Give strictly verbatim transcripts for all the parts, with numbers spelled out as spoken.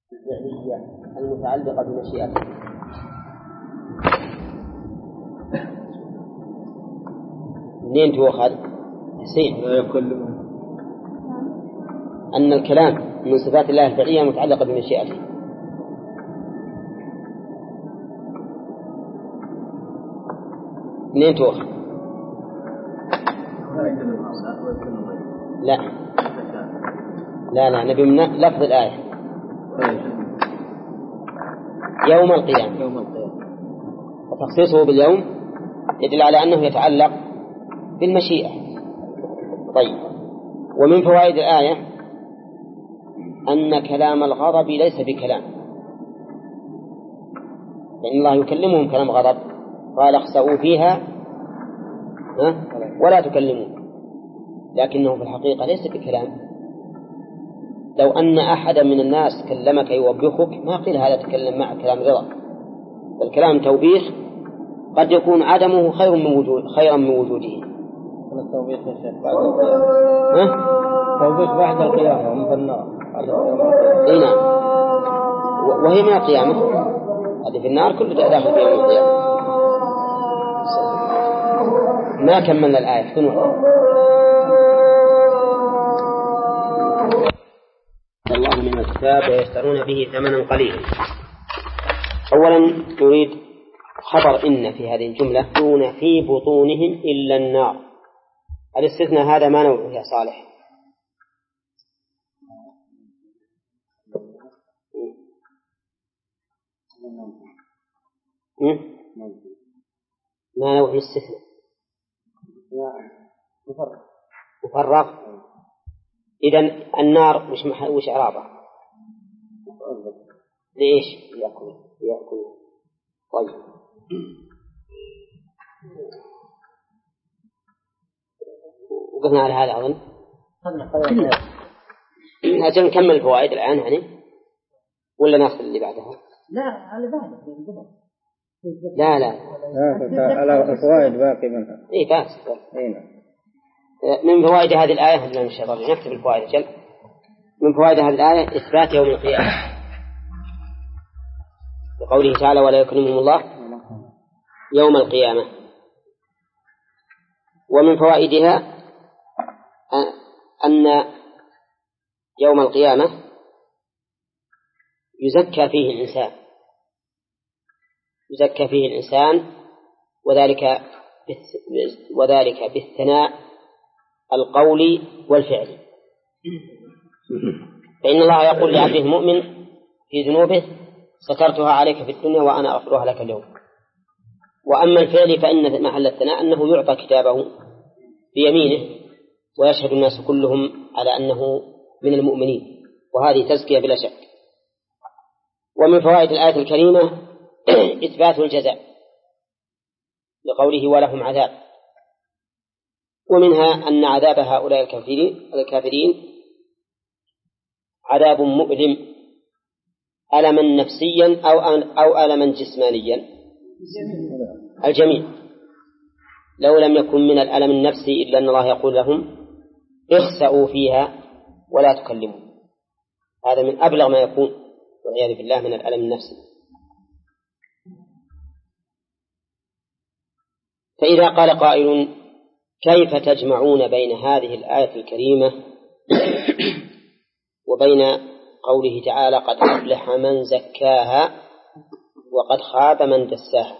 الفعلية المتعلقة بمشيئته. منين تؤخذ؟ حسين أن الكلام من صفات الله الفعلية المتعلقة بمشيئته. منين تؤخذ؟ لا لا لا نبي من لفظ الآية يوم القيامة. يوم القيامة وتخصيصه باليوم يدل على أنه يتعلق بالمشيئة. طيب، ومن فوائد الآية أن كلام الغضب ليس بكلام، لأن الله يكلمهم كلام غضب، قال اخسئوا فيها ولا تكلمون، لكنه في الحقيقة ليس بكلام. لو أن أحدا من الناس كلمك يوبخك ما قيل هذا تكلم معك كلام رضا، الكلام توبيخ قد يكون عدمه خير من وجود خيرا من وجوده. التوبيخ يا شيخ بعد القيامة، توبيخ بعد القيامة هم في النار. اي نعم، وهي من القيامة، هذه في النار كل داخل فيها من القيامة. ما كملنا الآية تنوع. الله من الكتاب ويشترون به ثمنا قليلا. أولا يريد خبر إن في هذه الجملة دون في بطونهم إلا النار. الاستثناء هذا ما نوعه يا صالح؟ ما نوع الاستثناء؟ مفرغ. إذن النار وش مح... وش إعرابه؟ ليش يأكل يأكل؟ طيب، وقفنا على هذا أظن. أجل نكمل الفوائد الآن يعني ولا ناخذ اللي بعدها؟ لا اللي بعده. لا لا على الفوائد باقي منها. إيه بس. إيه. من فوائد هذه الآية لا مش هذا نكتب الفوائد جل. من فوائد هذه الآية إثبات يوم القيامة بقوله تعالى ولا يكلمهم الله يوم القيامة. ومن فوائدها أن يوم القيامة يزكى فيه الإنسان يزكى فيه الإنسان وذلك وذلك بالثناء القولي والفعلي. فإن الله يقول لعبده المؤمن في ذنوبه سترتها عليك في الدنيا وأنا أغفرها لك اليوم. وأما الفعل فإن محل الثناء أنه يعطى كتابه بيمينه ويشهد الناس كلهم على أنه من المؤمنين، وهذه تزكية بلا شك. ومن فوائد الآية الكريمة إثبات الجزاء لقوله ولهم عذاب، ومنها أن عذاب هؤلاء الكافرين الكافرين عذاب مؤلم ألما نفسيا أو أو ألما جسمانيا. الجميع. لو لم يكن من الألم النفسي إلا أن الله يقول لهم اخسئوا فيها ولا تكلموا، هذا من أبلغ ما يكون والعياذ بالله من الألم النفسي. فإذا قال قائل كيف تجمعون بين هذه الآية الكريمة وبين قوله تعالى قد أفلح من زكاها وقد خاب من دساها؟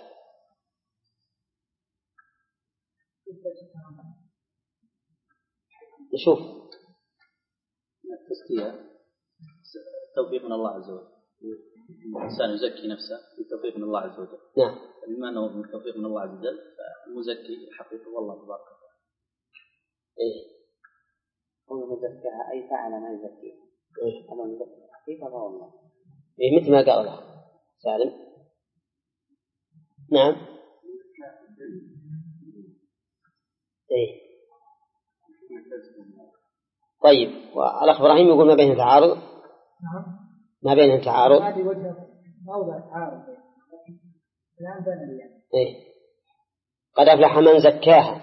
نشوف. التزكية توفيق من الله عز وجل، الإنسان يزكي نفسه بتوفيق من الله عز وجل. نعم. بما أنه من توفيق من الله عز وجل فالمزكي حقيقة والله تبارك وتعالى. إيه. هو مزكاها أي فعل ما يزكيه. إيه. أما مزكي حقيقة والله. إيه مثل ما قال الله. سالم. نعم. إيه. طيب، والأخ إبراهيم يقول ما بين تعارض. ما بين تعارض. هذه وجه موضع تعارض. الآن بين اليوم. إيه. قد أفلح من زكاها،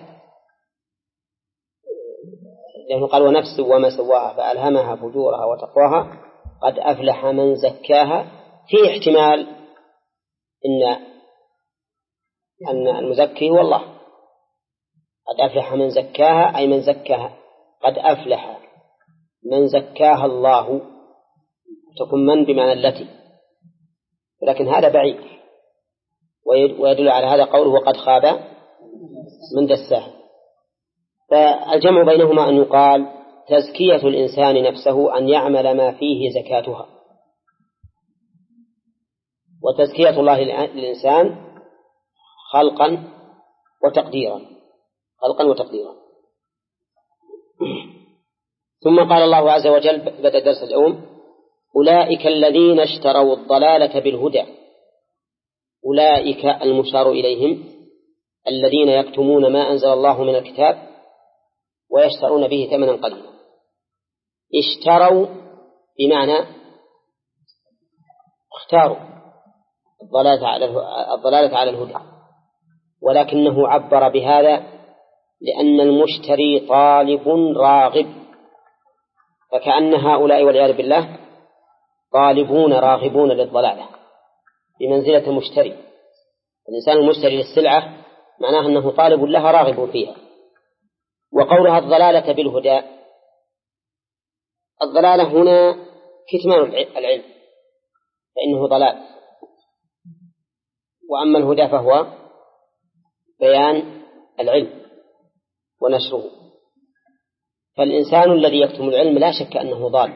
لأنه قال ونفس وما سواها فألهمها فجورها وتقواها قد أفلح من زكاها في احتمال إن أن المزكي هو الله. قد أفلح من زكاها أي من زكاها، قد أفلح من زكاها الله، تكون من بمعنى التي، لكن هذا بعيد، ويدل على هذا قوله وقد خاب من دساها. فالجمع بينهما أن يقال تزكية الإنسان نفسه أن يعمل ما فيه زكاتها، وتزكية الله للإنسان خلقا وتقديرا خلقا وتقديرا. ثم قال الله عز وجل بدأ درس اليوم: أولئك الذين اشتروا الضلالة بالهدى. أولئك المشار إليهم الذين يكتمون ما أنزل الله من الكتاب ويشترون به ثمنا قليلا. اشتروا بمعنى اختاروا الضلالة على الضلالة على الهدى، ولكنه عبر بهذا لأن المشتري طالب راغب، فكأن هؤلاء والعياذ بالله طالبون راغبون للضلالة بمنزلة المشتري. الإنسان المشتري للسلعة معناه أنه طالب لها راغب فيها. وقولها الضلالة بالهدى، الضلالة هنا كتمان العلم فإنه ضلال، وأما الهدى فهو بيان العلم ونشره. فالإنسان الذي يكتم العلم لا شك أنه ضال،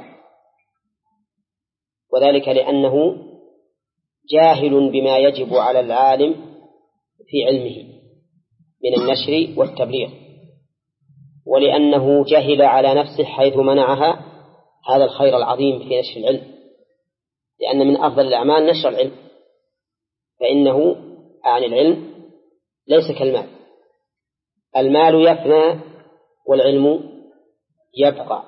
وذلك لأنه جاهل بما يجب على العالم في علمه من النشر والتبليغ، ولأنه جهل على نفسه حيث منعها هذا الخير العظيم في نشر العلم، لأن من أفضل الأعمال نشر العلم، فإنه عن العلم ليس كالمال، المال يفنى والعلم يبقى.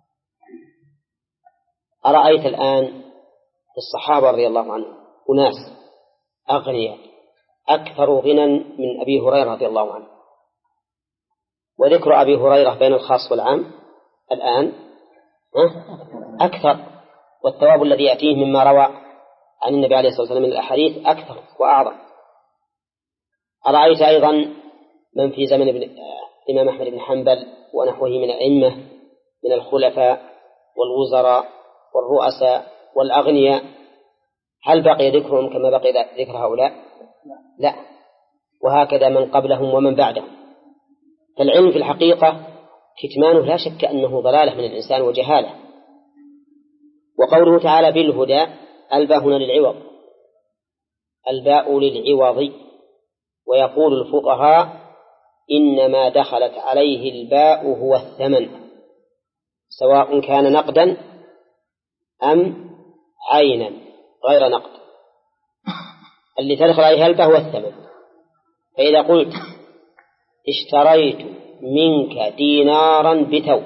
أرأيت الآن الصحابة رضي الله عنهم أناس أغنياء أكثر غنى من أبي هريرة رضي الله عنه، وذكر أبي هريرة بين الخاص والعام الآن أكثر، والثواب الذي يأتيه مما روى عن النبي عليه الصلاة والسلام من الأحاديث أكثر وأعظم. أرأيت أيضا من في زمن الإمام أحمد بن حنبل ونحوه من الأئمة من الخلفاء والوزراء والرؤساء والأغنياء، هل بقي ذكرهم كما بقي ذكر هؤلاء؟ لا. وهكذا من قبلهم ومن بعدهم. فالعلم في الحقيقة كتمانه لا شك أنه ضلالة من الإنسان وجهالة. وقوله تعالى بالهدى، الباء هنا للعوض، الباء للعوض. ويقول الفقهاء إنما دخلت عليه الباء هو الثمن، سواء كان نقدا أم عينا غير نقد، اللي تدخل عليها الباء هو الثمن. فإذا قلت اشتريت منك دينارا بثوب،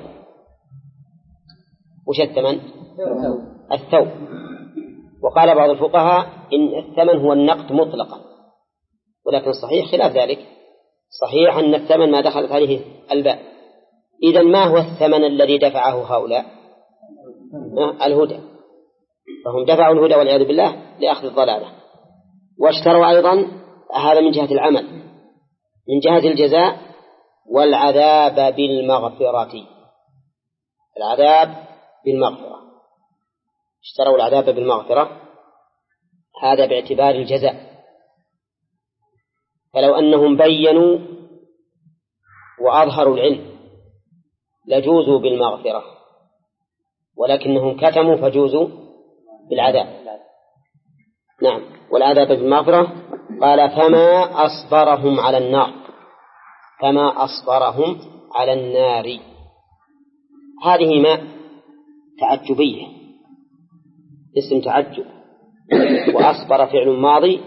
وش الثمن؟ الثوب. وقال بعض الفقهاء إن الثمن هو النقد مطلقا، ولكن صحيح خلاف ذلك، صحيح أن الثمن ما دخلت عليه الباء. إذن ما هو الثمن الذي دفعه هؤلاء؟ الهدى، فهم دفعوا الهدى والعياذ بالله لأخذ الضلالة. واشتروا أيضا، هذا من جهة العمل، من جهة الجزاء والعذاب بالمغفرة، العذاب بالمغفرة، اشتروا العذاب بالمغفرة، هذا باعتبار الجزاء. فلو أنهم بينوا وأظهروا العلم لجوزوا بالمغفرة، ولكنهم كتموا فجوزوا بالعذاب. نعم، والعذاب بالمغفرة. قال فما أصبرهم على النار، فما أصبرهم على النار، هذه ما تعجبية، اسم تعجب، وأصبر فعل ماضي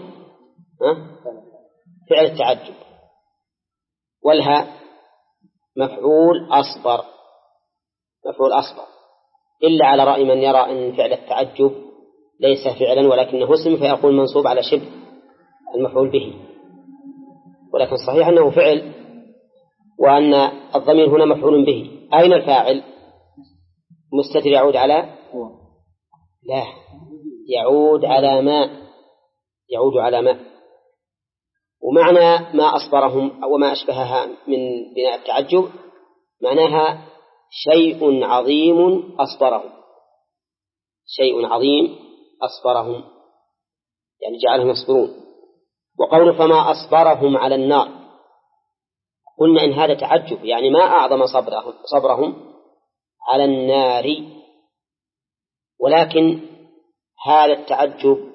فعل التعجب، والها مفعول أصبر، مفعول أصبر، إلا على رأي من يرى أن فعل التعجب ليس فعلا ولكنه اسم، فيقول منصوب على شبه المفعول به، ولكن صحيح أنه فعل، وأن الضمير هنا مفعول به. أين الفاعل؟ مستتر يعود على لا، يعود على ما يعود على ما ومعنى ما أصبرهم أو ما أشبهها من بناء التعجب معناها شيء عظيم أصبرهم، شيء عظيم أصبرهم يعني جعلهم يصبرون. وقول فما أصبرهم على النار قلنا إن هذا تعجب، يعني ما أعظم صبرهم, صبرهم على النار، ولكن هذا التعجب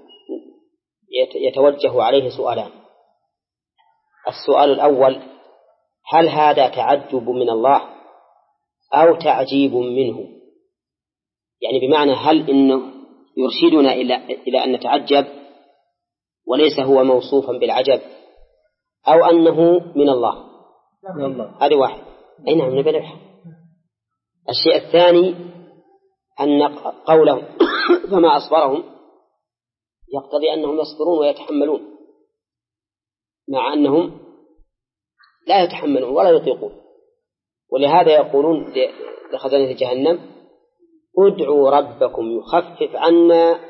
يتوجه عليه سؤالان. السؤال الأول: هل هذا تعجب من الله أو تعجيب منه؟ يعني بمعنى هل إنه يرشدنا إلى إلى أن نتعجب وليس هو موصوفا بالعجب، أو أنه من الله؟ هذه واحد. أي نعم، نبلغ. الشيء الثاني أن قوله فما أصبرهم يقتضي أنهم يصبرون ويتحملون، مع أنهم لا يتحملون ولا يطيقون. ولهذا يقولون لخزنة جهنم: ادعوا ربكم يخفف عنا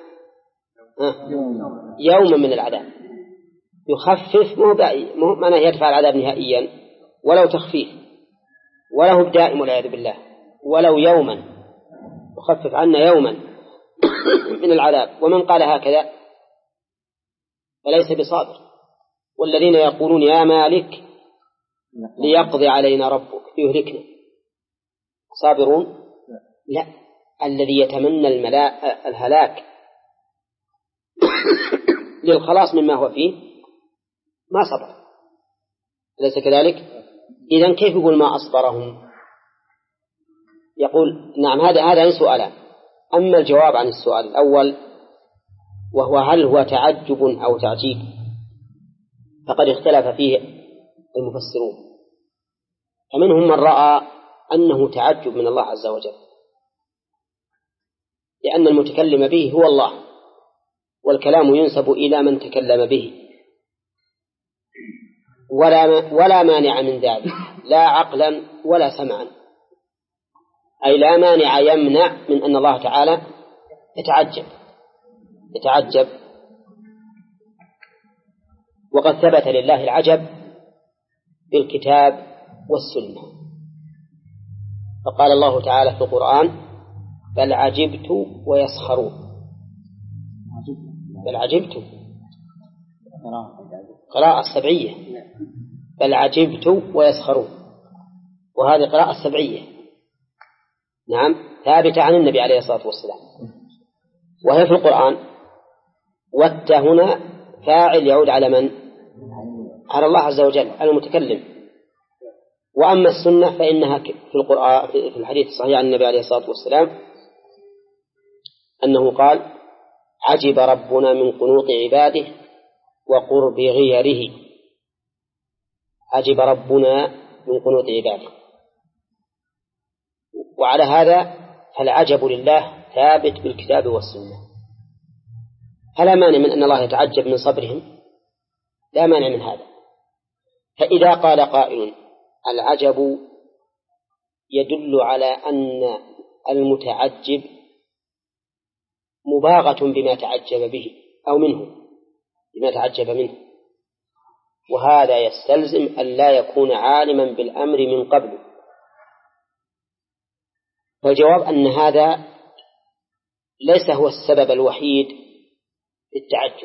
يوما من العذاب. يخفف مو معناه يدفع العذاب نهائيا، ولو تخفيف، وله الدائم والعياذ بالله، ولو يوما، يخفف عنا يوما من العذاب. ومن قال هكذا فليس بصابر. والذين يقولون يا مالك ليقضي علينا ربك ليهلكنا صابرون؟ لا، الذي يتمنى الملاء الهلاك للخلاص مما هو فيه ما صبر، أليس كذلك؟ إذن كيف يقول ما أصبرهم؟ يقول نعم، هذا هذا سؤالان. أما الجواب عن السؤال الأول وهو هل هو تعجب أو تعجيب فقد اختلف فيه المفسرون، فمنهم من رأى أنه تعجب من الله عز وجل، لأن المتكلم به هو الله، والكلام ينسب إلى من تكلم به، ولا ولا مانع من ذلك، لا عقلا ولا سمعا، أي لا مانع يمنع من أن الله تعالى يتعجب يتعجب وقد ثبت لله العجب بالكتاب والسنة. فقال الله تعالى في القرآن: بل عجبت ويسخرون. بل عجبت قراءة السبعية، بل عجبت ويسخرون، وهذه قراءة السبعية نعم ثابتة عن النبي عليه الصلاة والسلام، وهي في القرآن. والت هنا فاعل يعود على من؟ على الله عز وجل المتكلم. وأما السنة فإنها في القرآن في الحديث الصحيح عن النبي عليه الصلاة والسلام أنه قال: عجب ربنا من قنوط عباده وقرب غيره. عجب ربنا من قنوط عباده. وعلى هذا فالعجب لله ثابت بالكتاب والسنة، فلا مانع من أن الله يتعجب من صبرهم، لا مانع من هذا. فإذا قال قائل: العجب يدل على أن المتعجب مباغة بما تعجب به أو منه، بما تعجب منه، وهذا يستلزم أن لا يكون عالما بالأمر من قبل. فالجواب أن هذا ليس هو السبب الوحيد في التعجب.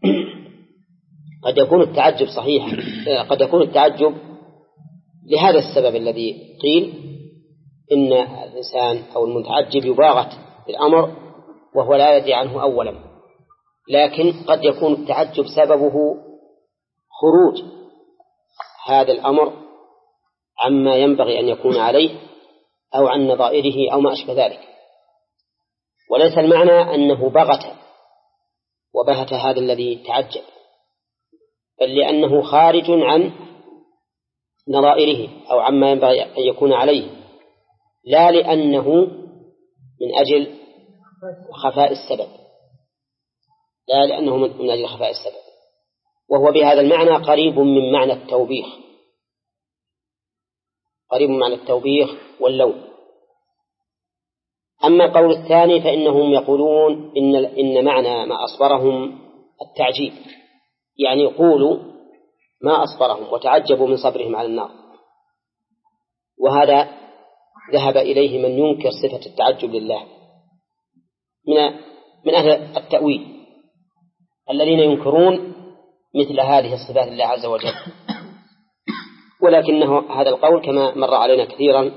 قد يكون التعجب صحيح، قد يكون التعجب لهذا السبب الذي قيل إن الإنسان أو المتعجب يباغت بالأمر وهو لا يدري عنه أولا، لكن قد يكون التعجب سببه خروج هذا الأمر عما ينبغي أن يكون عليه أو عن نظائره أو ما أشبه ذلك، وليس المعنى أنه بغت وبهت هذا الذي تعجب، بل لأنه خارج عن نظائره أو عما ينبغي أن يكون عليه، لا لأنه من أجل خفاء السبب، لا لأنه من أجل خفاء السبب. وهو بهذا المعنى قريب من معنى التوبيخ، قريب من معنى التوبيخ واللوم. أما القول الثاني فإنهم يقولون إن, إن معنى ما أصبرهم التعجيب، يعني يقولوا ما أصبرهم وتعجبوا من صبرهم على النار، وهذا ذهب إليه من ينكر صفة التعجب لله من من أهل التأويل الذين ينكرون مثل هذه الصفات لله عز وجل، ولكنه هذا القول كما مر علينا كثيرا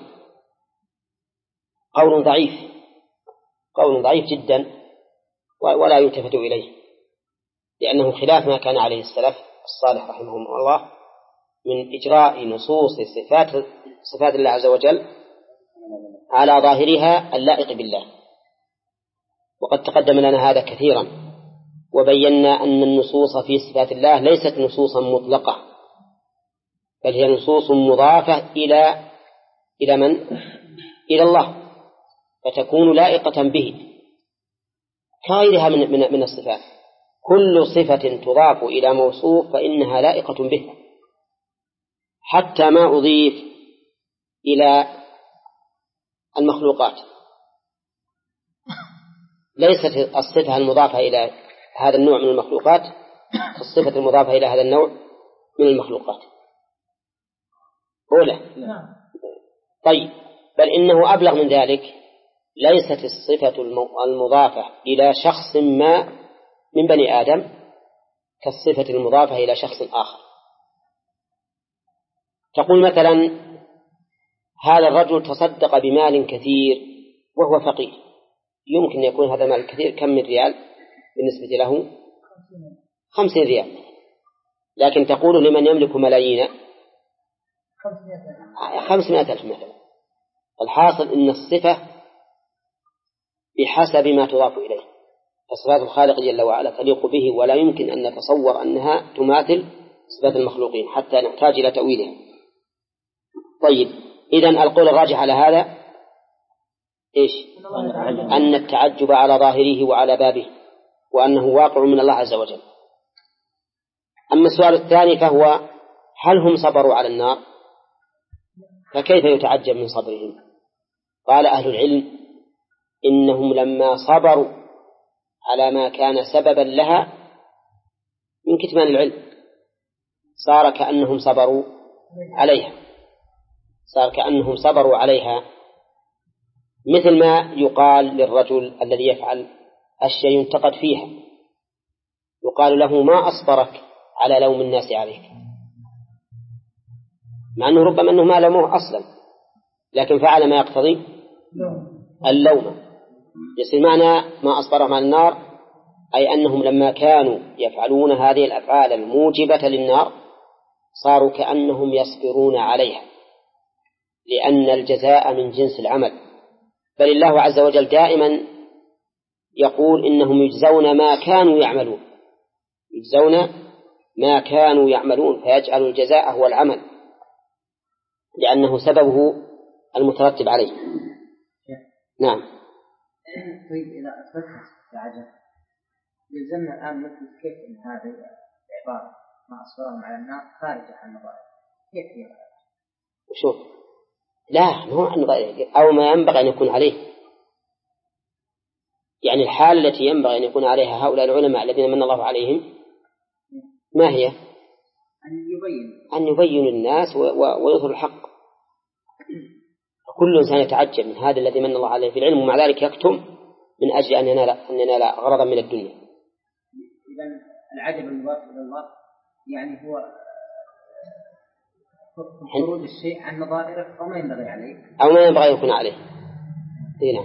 قول ضعيف، قول ضعيف جدا ولا يلتفت إليه، لأنه خلاف ما كان عليه السلف الصالح رحمهم الله من إجراء نصوص صفات صفات الله عز وجل على ظاهرها اللائق بالله. وقد تقدم لنا هذا كثيرا، وبينا أن النصوص في صفات الله ليست نصوصا مطلقة، بل هي نصوص مضافة إلى إلى من؟ إلى الله، فتكون لائقة به كغيرها من, من, من الصفات. كل صفة تضاف إلى موصوف فإنها لائقة به، حتى ما أضيف إلى المخلوقات. ليست الصفة المضافة إلى هذا النوع من المخلوقات الصفة المضافة إلى هذا النوع من المخلوقات أولى. طيب، بل إنه أبلغ من ذلك، ليست الصفة المضافة إلى شخص ما من بني آدم كالصفة المضافة إلى شخص آخر. تقول مثلا هذا الرجل تصدق بمال كثير وهو فقير، يمكن أن يكون هذا المال الكثير كم من ريال بالنسبة له؟ خمسين ريال، لكن تقول لمن يملك ملايين خمسمائة ألف مثلا. الحاصل إن الصفة بحسب ما تضاف إليه، فصفات الخالق جل وعلا تليق به، ولا يمكن أن نتصور أنها تماثل صفات المخلوقين حتى نحتاج إلى تأويلها. طيب، إذن القول الراجح على هذا إيش؟ أن التعجب على ظاهره وعلى بابه، وأنه واقع من الله عز وجل. أما السؤال الثاني فهو هل هم صبروا على النار؟ فكيف يتعجب من صبرهم؟ قال أهل العلم إنهم لما صبروا على ما كان سببا لها من كتمان العلم صار كأنهم صبروا عليها، صار كأنهم صبروا عليها، مثل ما يقال للرجل الذي يفعل أشياء ينتقد فيها، يقال له ما أصبرك على لوم الناس عليك، مع أنه ربما أنه ما لومه أصلا، لكن فعل ما يقتضي اللوم. يصير معنى ما أصبرهم على النار أي أنهم لما كانوا يفعلون هذه الأفعال الموجبة للنار صاروا كأنهم يصبرون عليها، لأن الجزاء من جنس العمل. بل الله عز وجل دائما يقول إنهم يجزون ما كانوا يعملون، يجزون ما كانوا يعملون، فيجعل الجزاء هو العمل لأنه سببه المترتب عليه. نعم. طيب، إذا أثبتنا العجب يلزمنا الآن مثل كيف إن هذه العبارة ما أصبرهم على النار خارجة عن النظائر، كيف هي؟ وشوف، لا ما هو عن النظائر أو ما ينبغي أن يكون عليه، يعني الحالة التي ينبغي أن يكون عليها هؤلاء العلماء الذين من الله عليهم ما هي؟ أن يبين أن يبين الناس ويظهر الحق. كل إنسان يتعجب من هذا الذي من الله عليه في العلم، ومع ذلك يكتم من أجل أن ينال أن ينال غرضا من الدنيا. إذن العجب المضاف إلى الله يعني هو خروج الشيء عن نظائره أو ما ينبغي عليه أو ما ينبغي يكون عليه. هنا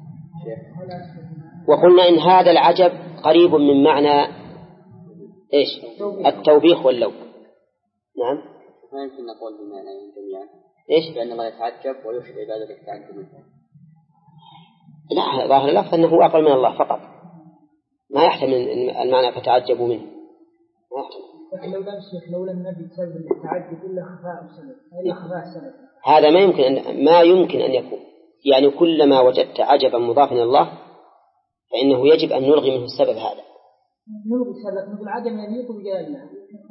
وقلنا إن هذا العجب قريب من معنى إيش؟ التوبيخ واللوم. نعم. ما يمكن نقول بمعنى جميعا إيش؟ لأن الله يتعجب ويرشد عباده التعجب منه. لا، ظاهر اللفظ أنه أقل من الله فقط، ما يحتمل المعنى فتعجبوا منه، ما يحتمل. لكن لو لم يشرك لو لم نبي سبب التعجب إلا خفاء سبب إلا خفاء سبب هذا ما يمكن أن ما يمكن أن يكون، يعني كلما وجدت عجبا مضافا إلى الله فإنه يجب أن نلغي منه السبب هذا. نلغي السبب، نقول عدم يليق بجلال الله.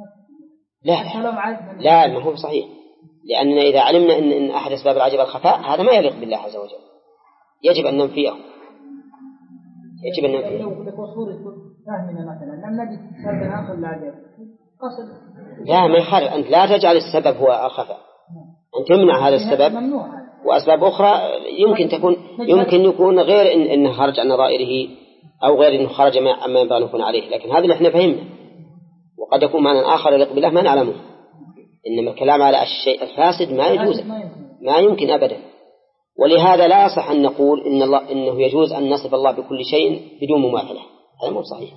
لا لا ما هو صحيح، لأننا إذا علمنا أن أحد أسباب العجب الخفاء هذا ما يليق بالله عز وجل، يجب أن ننفيه، يجب أن ننفيه. لو بصورة فهمنا مثلا لم نجد سبب آخر لا قصد لا ما يخالف، أنت لا تجعل السبب هو الخفاء، أن تمنع هذا السبب وأسباب أخرى يمكن تكون يمكن يكون غير إن إنه خرج عن نظائره أو غير إنه خرج عما ينبغي أن يكون عليه، لكن هذا اللي إحنا فهمنا، وقد يكون معنى آخر يليق بالله ما نعلمه. إنما الكلام على الشيء الفاسد ما يجوز، ما يمكن أبدا. ولهذا لا يصح أن نقول إن الله إنه يجوز أن نصف الله بكل شيء بدون مماثلة، هذا مو صحيح.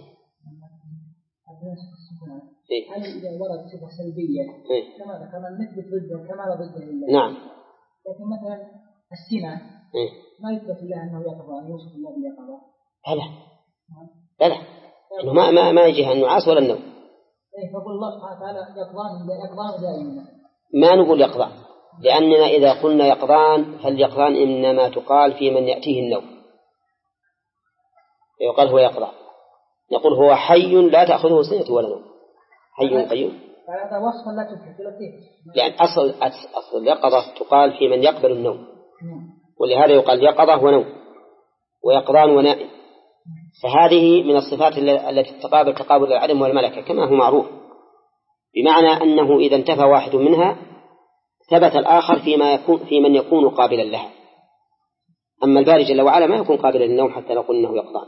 إيه؟ هل إذا ورد صفة سلبية إيه؟ كما ذكرنا نثبت ضده كما لا ضده لله. نعم. لكن مثلا السنة إيه؟ ما يثبت الله أنه يقظة، أن يوصف الله باليقظة. لا لا لا إنه ما ما ما يجيها النعاس ولا النوم. إيه فقول الله سبحانه وتعالى يقظان يقظان دائما. ما نقول يقظان، لأننا إذا قلنا يقظان فاليقظان إنما تقال في من يأتيه النوم، يقال هو يقظان. نقول هو حي لا تأخذه سنة ولا نوم، حي قيوم. هذا وصف لا تثبت، لأن أصل أصل اليقظة تقال في من يقبل النوم، ولهذا يقال يقظة ونوم ويقظان ونائم. فهذه من الصفات التي تقابل تقابل العدم والملكة كما هو معروف، بمعنى أنه إذا انتفى واحد منها ثبت الآخر فيما يكون في من يكون قابلا لها. أما الباري جل وعلا ما يكون قابلا للنوم حتى نقول إنه يقظان،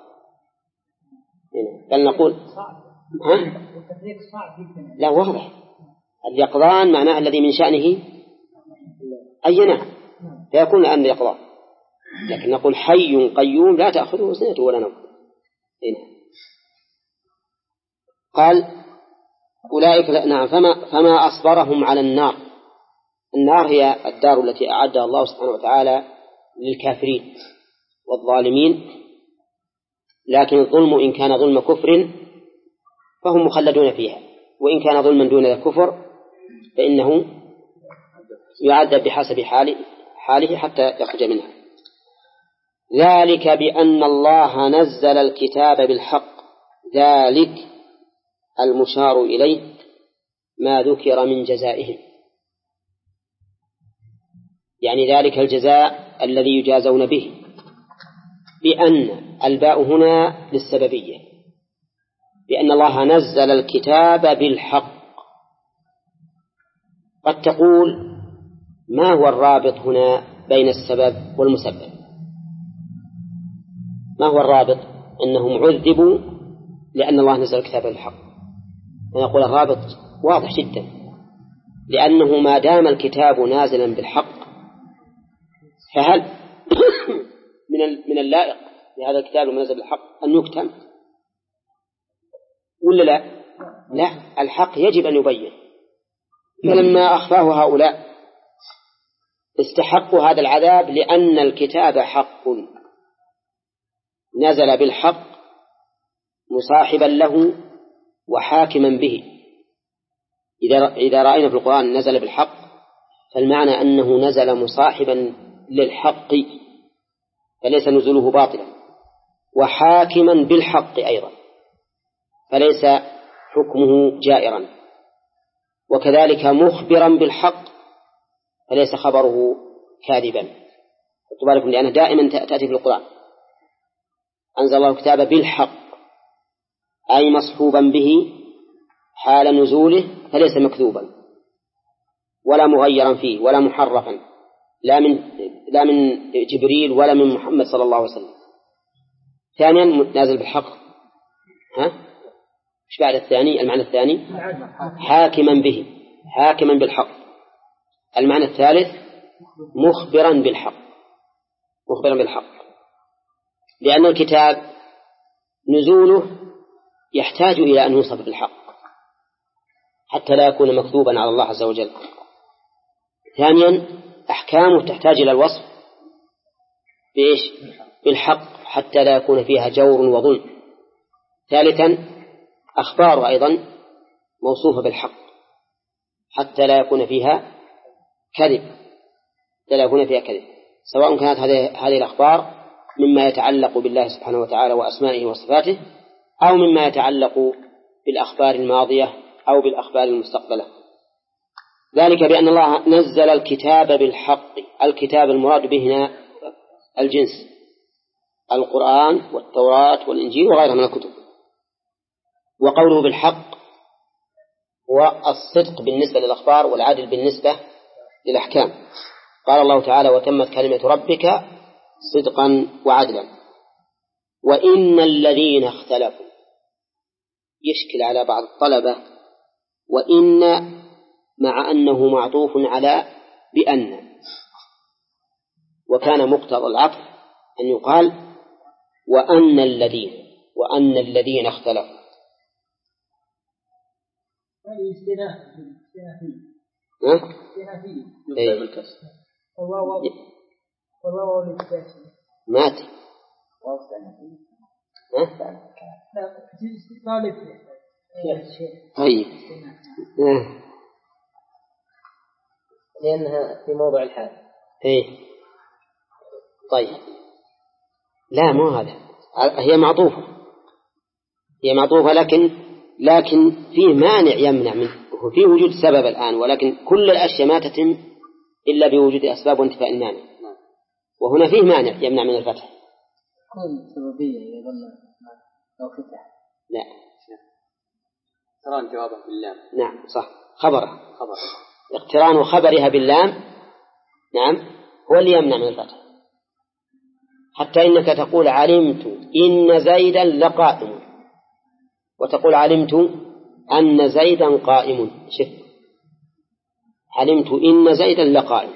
بل نقول ها؟ لا واضح، اليقظان معناه الذي من شأنه أي نعم فيكون الآن يقظان، لكن نقول حي قيوم لا تأخذه سنة ولا نوم. قال أولئك نعم فما, فما أصبرهم على النار. النار هي الدار التي أعدها الله سبحانه وتعالى للكافرين والظالمين، لكن الظلم إن كان ظلم كفر فهم مخلدون فيها، وإن كان ظلما دون الكفر فإنه يعذب بحسب حاله, حاله حتى يخرج منها. ذلك بأن الله نزل الكتاب بالحق، ذلك المشار إليه ما ذكر من جزائهم، يعني ذلك الجزاء الذي يجازون به، بأن الباء هنا للسببية، بأن الله نزل الكتاب بالحق. قد تقول ما هو الرابط هنا بين السبب والمسبب؟ ما هو الرابط؟ أنهم عذبوا لأن الله نزل الكتاب بالحق، ونقول الرابط واضح جدا، لأنه ما دام الكتاب نازلا بالحق فهل من من اللائق لهذا الكتاب المنزل بالحق أن يكتم ولا لا؟ لا، الحق يجب أن يبين. فلما أخفاه هؤلاء استحقوا هذا العذاب لأن الكتاب حق نزل بالحق مصاحبا له وحاكما به. إذا إذا رأينا في القرآن نزل بالحق فالمعنى أنه نزل مصاحبا للحق فليس نزوله باطلا، وحاكما بالحق أيضا فليس حكمه جائرا، وكذلك مخبرا بالحق فليس خبره كاذبا. خذوا بالكم لأنه دائما تأتي في القرآن أنزل الله الكتاب بالحق أي مصحوبا به حال نزوله، فليس مكذوبا ولا مغيرا فيه ولا محرفا، لا من لا من جبريل ولا من محمد صلى الله عليه وسلم. ثانيا نازل بالحق، ها ايش بعد الثاني؟ المعنى الثاني حاكما به، حاكما بالحق. المعنى الثالث مخبرا بالحق، مخبرا بالحق، لأن الكتاب نزوله يحتاج إلى أن يوصف بالحق حتى لا يكون مكذوبا على الله عز وجل. ثانيا أحكامه تحتاج إلى الوصف بإيش؟ بالحق حتى لا يكون فيها جور وظلم. ثالثا أخباره أيضا موصوفة بالحق حتى لا يكون فيها كذب، حتى لا يكون فيها كذب، سواء كانت هذه الأخبار مما يتعلق بالله سبحانه وتعالى وأسمائه وصفاته، أو مما يتعلق بالأخبار الماضية أو بالأخبار المستقبلة. ذلك بأن الله نزل الكتاب بالحق. الكتاب المراد به هنا الجنس، القرآن والتوراة والإنجيل وغيرها من الكتب. وقوله بالحق هو الصدق بالنسبة للأخبار والعدل بالنسبة للأحكام. قال الله تعالى: وتمت كلمة ربك صدقا وعدلا. وإن الذين اختلفوا، يشكل على بعض الطلبة وإن مع أنه معطوف على بأن، وكان مقتضى العطف أن يقال وأن الذين وأن الذين اختلفوا. هذه استناف استنافية. ها؟ استنافية. يبدأ بالكسر. والواو والواو للكسر. مات. ها؟ لا طالب. طيب. لأنها في موضع الحال. إيه. طيب. لا مو هذا، هي معطوفة هي معطوفة لكن لكن فيه مانع يمنع منه، وفيه وجود سبب الآن، ولكن كل الأشياء ما تتم إلا بوجود أسباب وانتفاء المانع، وهنا فيه مانع يمنع من الفتح. كل سببية يظل لو فتح. لا اقتران جوابه باللام. نعم صح، خبره خبر اقتران خبرها باللام نعم هو اللي يمنع من الفتح. حتى إنك تقول علمت إن زيدا لقائم، وتقول علمت أن زيدا قائم. شف، علمت إن زيدا لقائم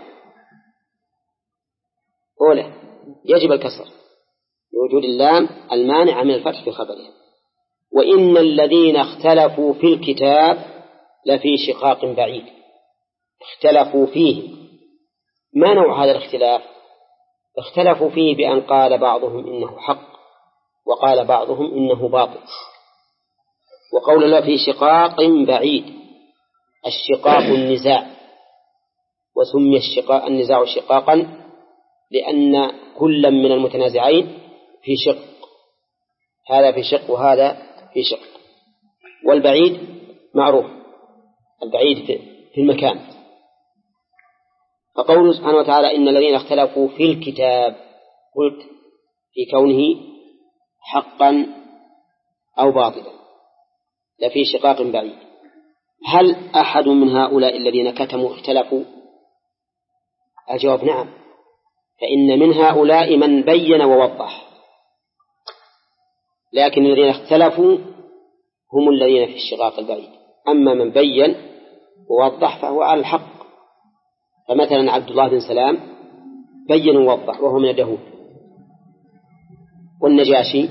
أولى يجب الكسر لوجود اللام المانع من الفتح في خبره. وإن الذين اختلفوا في الكتاب لفي شقاق بعيد. اختلفوا فيه، ما نوع هذا الاختلاف؟ اختلفوا فيه بأن قال بعضهم إنه حق وقال بعضهم إنه باطل. وقول الله في شقاق بعيد، الشقاق النزاع، وسمي الشقاق النزاع شقاقا لأن كل من المتنازعين في شق، هذا في شق وهذا في شق. والبعيد معروف، البعيد في المكان. فقوله سبحانه وتعالى إن الذين اختلفوا في الكتاب، قلت في كونه حقا أو باطلا لفي شقاق بعيد. هل أحد من هؤلاء الذين كتموا اختلفوا؟ الجواب نعم، فإن من هؤلاء من بين ووضح، لكن الذين اختلفوا هم الذين في الشقاق البعيد. أما من بين ووضح فهو على الحق. فمثلا عبد الله بن سلام بين ووضح وهو من اليهود، والنجاشي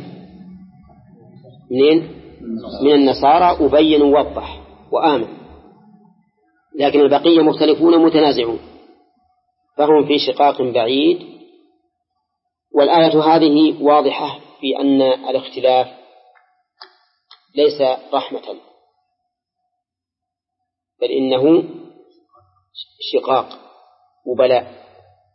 منين؟ من النصارى، وبين ووضح وآمن. لكن البقية مختلفون متنازعون، فهم في شقاق بعيد. والآية هذه واضحة في أن الاختلاف ليس رحمة، بل إنه شقاق وبلاء.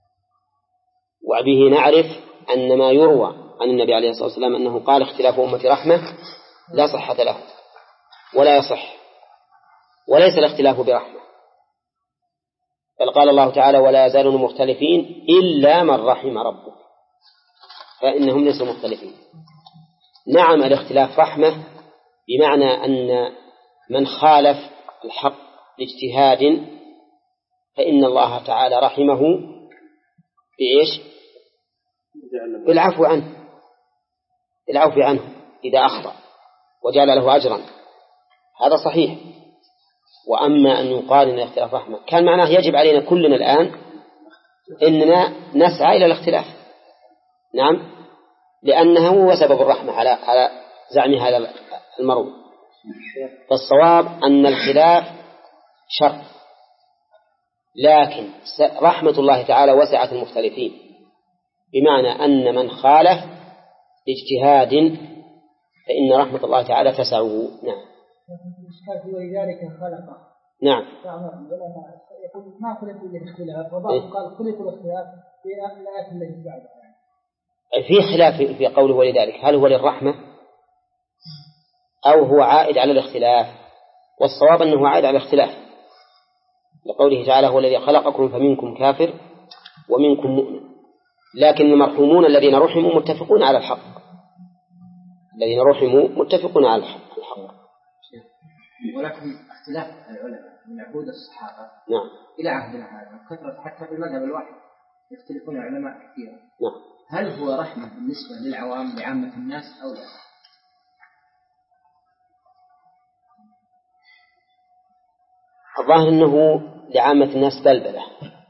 وبه نعرف أن ما يروى عن النبي عليه الصلاة والسلام أنه قال اختلاف أمتي رحمة لا صحة له ولا يصح، وليس الاختلاف برحمة، بل قال الله تعالى ولا يزالون مختلفين إلا من رحم ربك، فإنهم ليسوا مختلفين. نعم الاختلاف رحمة، بمعنى أن من خالف الحق لاجتهاد فإن الله تعالى رحمه بإيش؟ بالعفو عنه، بالعفو عنه إذا أخطأ وجعل له أجرا، هذا صحيح. وأما أن يقال إن الاختلاف رحمة، كان معناه يجب علينا كلنا الآن إننا نسعى إلى الاختلاف، نعم، لأنه هو سبب الرحمة على على زعم هذا المروي. فالصواب أن الخلاف شر، لكن رحمة الله تعالى وسعت المختلفين، بمعنى أن من خالف اجتهاد فإن رحمة الله تعالى تسعه. نعم. ولذلك خلق. نعم. يقول ما خلقوا الاختلاف، وبعضهم قال خلقوا الاختلاف في الآيات التي بعدها. في خلاف في قوله ولذلك، هل هو للرحمة أو هو عائد على الاختلاف؟ والصواب أنه عائد على الاختلاف، لقوله تعالى هو الذي خلقكم فمنكم كافر ومنكم مؤمن. لكن المرحومون الذين رحموا متفقون على الحق، الذين رحموا متفقون على الحق. ولكن اختلاف العلماء من عهود الصحابة نعم إلى عهدنا هذا كثرة حتى في المذهب الواحد يختلفون العلماء كثيرا. نعم. هل هو رحمة بالنسبة للعوام لعامة الناس أو لا؟ الظاهر أنه لعامة الناس بلبلة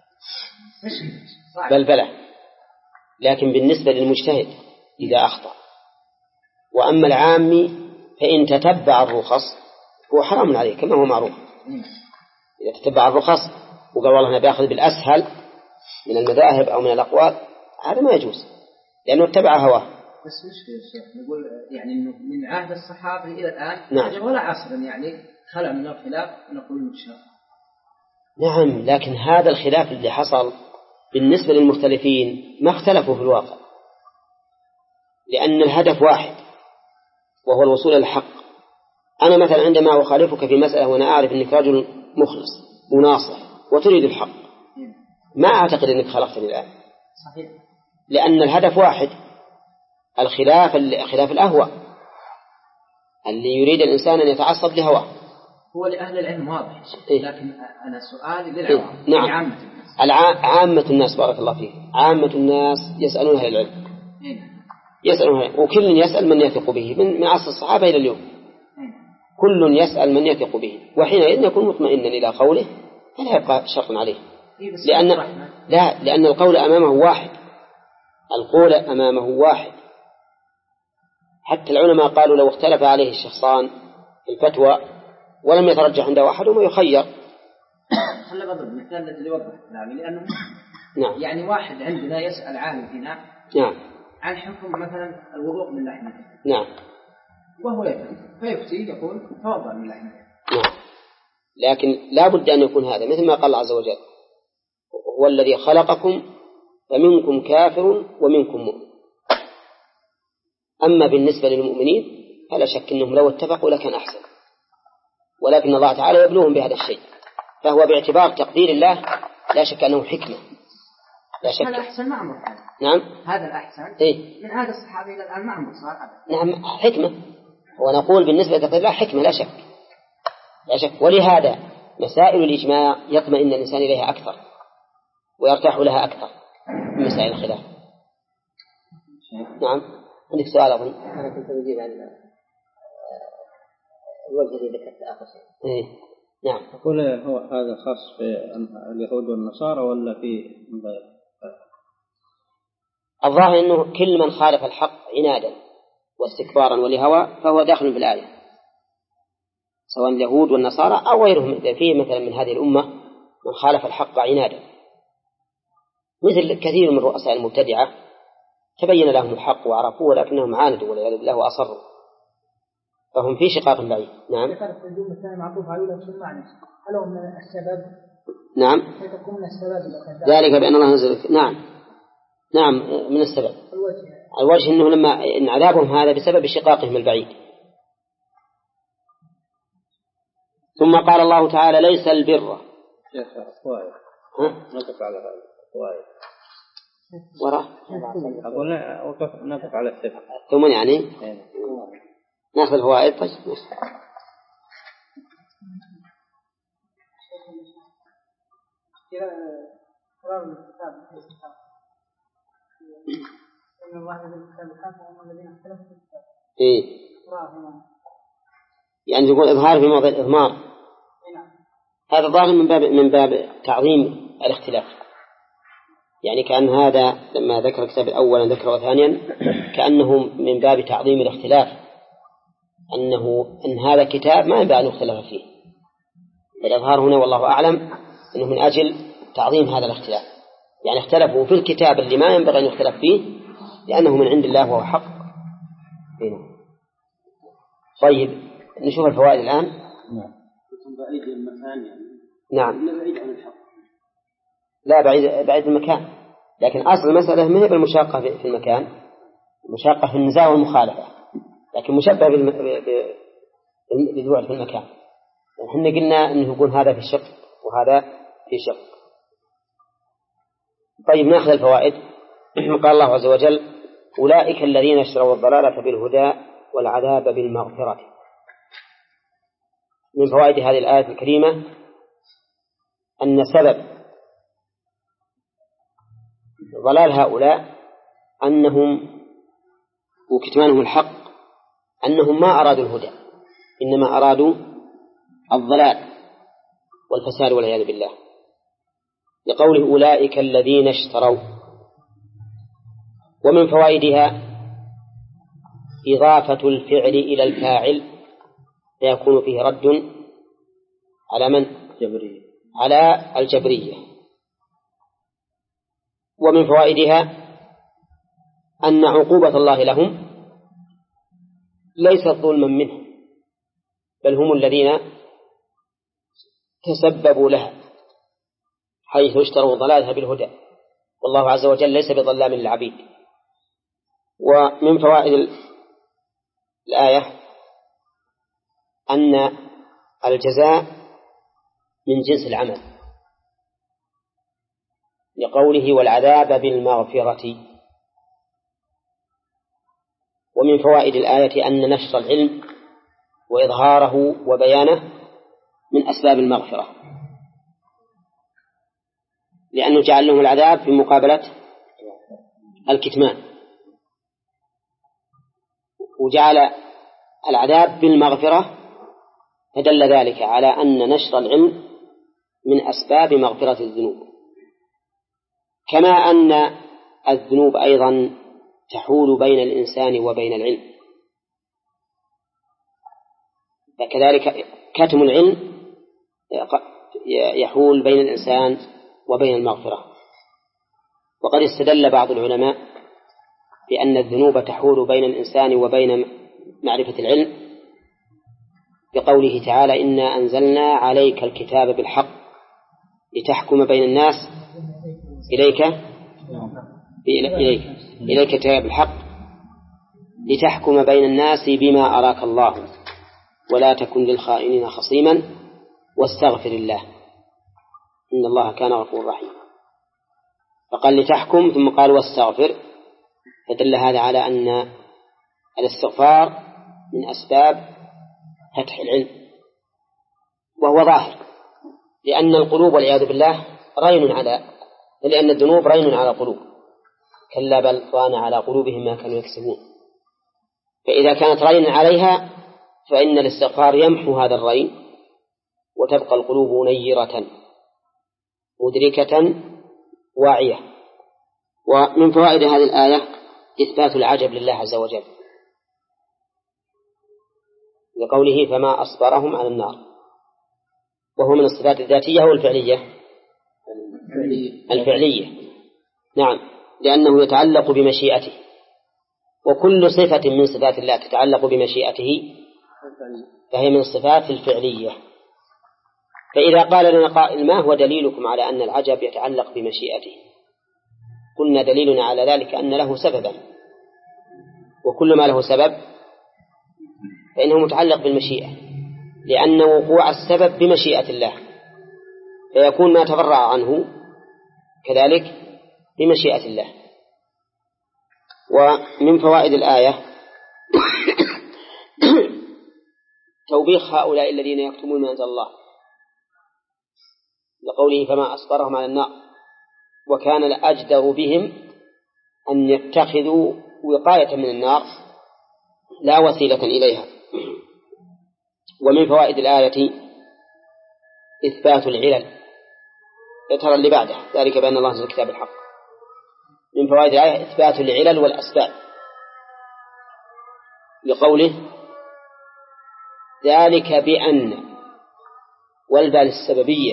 بلبلة، لكن بالنسبة للمجتهد إذا أخطأ. وأما العامي فإن تتبع الرخص هو حرام عليه كما هو معروف. إذا تتبع الرخص وقال والله أنا بأخذ بالأسهل من المذاهب أو من الأقوال هذا ما يجوز لأنه اتبع هواه. بس مشكلة يا شيخ نقول يعني إنه من عهد الصحابة إلى الآن نعم. ولا عصر يعني خلى من الخلاف ونقول مشاء. نعم، لكن هذا الخلاف اللي حصل بالنسبة للمختلفين ما اختلفوا في الواقع، لأن الهدف واحد وهو الوصول إلى الحق. أنا مثلا عندما أخالفك في مسألة وأنا أعرف أنك رجل مخلص وناصح وتريد الحق ما أعتقد أنك خالفتني الآن. صحيح. لأن الهدف واحد، الخلاف خلاف الأهواء اللي يريد الإنسان أن يتعصب لهواه. هو لأهل العلم واضح. إيه؟ لكن أنا سؤالي للعوام. إيه؟ نعم. لعامة الناس. الع... عامة الناس بارك الله فيه، عامة الناس يسألون أهل العلم. إيه؟ يسألون وكل يسأل من يثق به من عصر الصحابة إلى اليوم. إيه؟ كل يسأل من يثق به، وحينئذ يكون مطمئنا إلى قوله فلا يبقى شرط عليه. إيه بس لأن لا لأن القول أمامه واحد، القول أمامه واحد. حتى العلماء قالوا لو اختلف عليه الشخصان في الفتوى ولم يترجح عنده أحدهما يخير. خلنا بضرب مثال الذي يوضح كلامي لأنه نعم. يعني واحد عندنا يسأل عالم هنا نعم. عن حكم مثلا الوضوء من لحمه. نعم. وهو يفهم فيفتي يقول توضأ من لحمه. نعم. لكن لا بد أن يكون هذا مثل ما قال الله عز وجل هو الذي خلقكم فمنكم كافر ومنكم مؤمن. أما بالنسبة للمؤمنين فلا شك أنهم لو اتفقوا لكان أحسن، ولكن الله تعالى يبلوهم بهذا الشيء، فهو باعتبار تقدير الله لا شك أنه حكمة. لا شك. هذا أحسن ما عمر. نعم. هذا الأحسن. إيه؟ من هذا الصحابي إلى الآن ما عمر صار أبدا. نعم حكمة، ونقول بالنسبة لتقدير الله حكمة لا شك لا شك. ولهذا مسائل الإجماع يطمئن الإنسان إليها أكثر ويرتاح لها أكثر من مسائل الخلاف. نعم. عندك سؤال أظن؟ أنا كنت أجيب عن الوجه اللي ذكرت آخر شيء. إيه؟ نعم. أقول هو هذا خاص في اليهود والنصارى ولا في غيره؟ الظاهر أنه كل من خالف الحق عنادا واستكبارا ولهوى فهو داخل في الآية، سواء اليهود والنصارى أو غيرهم. فيه مثلا من هذه الأمة من خالف الحق عنادا، مثل كثير من رؤساء المبتدعة تبين لهم الحق وعرفوه ولكنهم عاندوا والعياذ بالله وأصروا، فهم في شقاق بعيد. نعم. ذكرت الجملة الثانية معطوف على الأولى ثم معنى هل هو من السبب؟ نعم. فتكون من السبب ذلك بأن الله نزل. نعم نعم من السبب. الوجه الوجه أنه لما إن عذابهم هذا بسبب شقاقهم البعيد. ثم قال الله تعالى ليس البر. شيخ فوائد. نقف على هذا فوائد. وراء. أقول وقف نقف على السبب. ثم يعني. ناخذ الفوائد. طيب. قرار الكتاب إن الله الذي كتب الحق وهم الذين اختلفوا في الكتاب. إيه. يعني تقول إظهار في موضع الإضمار. نعم. هذا ظاهر من باب من باب تعظيم الاختلاف. يعني كأن هذا لما ذكر الكتاب الأول ذكره ثانيا كأنه من باب تعظيم الاختلاف، أنه أن هذا كتاب ما ينبغي أن يختلف فيه. الإظهار هنا والله أعلم أنه من أجل تعظيم هذا الاختلاف، يعني اختلفوا في الكتاب اللي ما ينبغي أن يختلف فيه لأنه من عند الله وهو حق. طيب نشوف الفوائد الآن. نعم. بعيد المكان يعني. نعم. لا بعيد عن الحق. لا بعيد بعيد المكان، لكن أصل المسألة ما هي بالمشاقة في المكان، مشاقة في النزاع والمخالفة، لكن مشبه بالبعد في المكان. احنا قلنا أنه يكون هذا في شق وهذا في شق. طيب نأخذ الفوائد. قال الله عز وجل أولئك الذين اشتروا الضلالة بالهدى والعذاب بالمغفرة. من فوائد هذه الآية الكريمة أن سبب ضلال هؤلاء أنهم وكتمانهم الحق أنهم ما أرادوا الهدى، إنما أرادوا الضلال والفساد والعياذ بالله، لقوله أولئك الذين اشتروا. ومن فوائدها إضافة الفعل إلى الفاعل فيكون فيه رد على من؟ جبرية. على الجبرية. ومن فوائدها أن عقوبة الله لهم ليست ظلما منه، بل هم الذين تسببوا لها حيث اشتروا ضلالها بالهدى، والله عز وجل ليس بظلام للعبيد. ومن فوائد الآية أن الجزاء من جنس العمل، لقوله والعذاب بالمغفرة. ومن فوائد الآية أن نشر العلم وإظهاره وبيانه من أسباب المغفرة، لأنه جعل لهم العذاب في مقابلة الكتمان، وجعل العذاب بالمغفرة، فدل ذلك على أن نشر العلم من أسباب مغفرة الذنوب، كما أن الذنوب أيضا تحول بين الإنسان وبين العلم، فكذلك كتم العلم يحول بين الإنسان وبين المغفرة. وقد استدل بعض العلماء بأن الذنوب تحول بين الإنسان وبين معرفة العلم بقوله تعالى إنا أنزلنا عليك الكتاب بالحق لتحكم بين الناس إليك إليك إليك الكتاب بالحق لتحكم بين الناس بما أراك الله ولا تكن للخائنين خصيما واستغفر الله إن الله كان غفورا رحيما. فقال لتحكم ثم قال واستغفر، فدل هذا على أن الاستغفار من أسباب فتح العلم، وهو ظاهر، لأن القلوب والعياذ بالله رين على لأن الذنوب رين على القلوب، كلا بل ران على قلوبهم ما كانوا يكسبون. فإذا كانت رين عليها فإن الاستغفار يمحو هذا الرين وتبقى القلوب نيرة مدركة واعية. ومن فوائد هذه الآية إثبات العجب لله عز وجل، لقوله فما أصبرهم على النار، وهو من الصفات الذاتية والفعلية الفعلية نعم، لأنه يتعلق بمشيئته، وكل صفة من صفات الله تتعلق بمشيئته فهي من الصفات الفعلية. فإذا قال لنا قائل ما هو دليلكم على أن العجب يتعلق بمشيئته؟ قلنا دليلنا على ذلك أن له سببا، وكل ما له سبب فإنه متعلق بالمشيئة، لأن وقوع السبب بمشيئة الله، فيكون ما تفرع عنه كذلك بمشيئة الله. ومن فوائد الآية توبيخ هؤلاء الذين يكتمون ما أنزل الله، لقوله فما أصبرهم على النار، وكان الأجدر بهم أن يتخذوا وقاية من النار لا وسيلة إليها. ومن فوائد الآية إثبات العلل، ترى اللي بعده ذلك بأن الله أنزل الكتاب الحق. من فوائد الآية إثبات العلل والأسباب، لقوله ذلك بأن والبال السببية.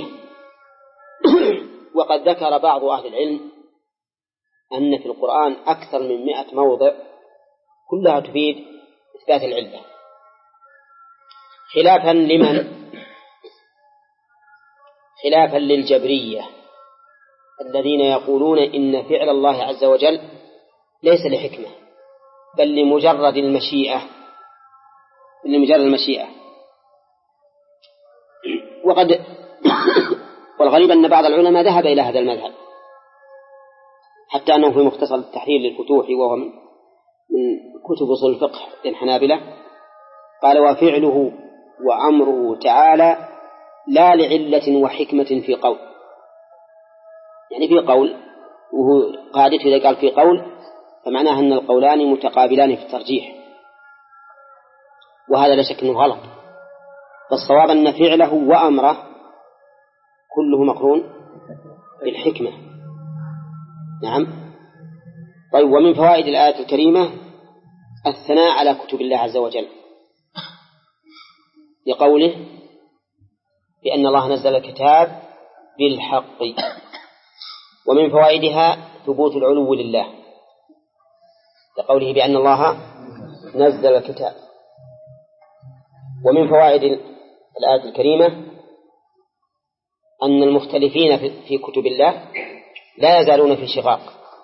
وقد ذكر بعض أهل العلم أن في القرآن أكثر من مئة موضع كلها تفيد إثبات العلة، خلافا لمن خلافا للجبرية الذين يقولون إن فعل الله عز وجل ليس لحكمة بل لمجرد المشيئة لمجرد المشيئة. وقد والغريب أن بعض العلماء ذهب إلى هذا المذهب، حتى أنه في مختصر التحرير للفتوح وهو من كتب أصول الفقه للحنابلة قال: وفعله وأمره تعالى لا لعلة وحكمة في قول. يعني في قول، وهو قاعدته إذا قال في قول فمعناه أن القولان متقابلان في الترجيح، وهذا لا شك أنه غلط. فالصواب أن فعله وأمره كله مقرون بالحكمة. نعم. طيب، ومن فوائد الآية الكريمة الثناء على كتب الله عز وجل لقوله بأن الله نزل الكتاب بالحق. ومن فوائدها ثبوت العلو لله لقوله بأن الله نزل الكتاب. ومن فوائد الآية الكريمة أن المختلفين في كتب الله لا يزالون في شقاق،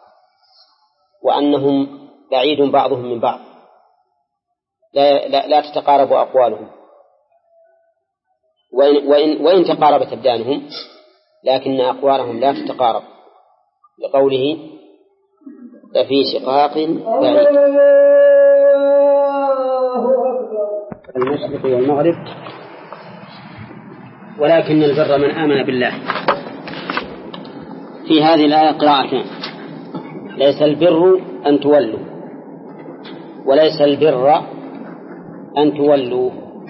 وأنهم بعيد بعضهم من بعض، لا, لا, لا تتقارب أقوالهم، وإن, وإن, وإن تقاربت أبدانهم لكن أقوالهم لا تتقارب، لقوله لفي شقاق بعيد. المشرق والمغرب. ولكن البر من آمن بالله. في هذه الآية قراءتان: ليس البر أن تولوا، وليس البر أن تولوا.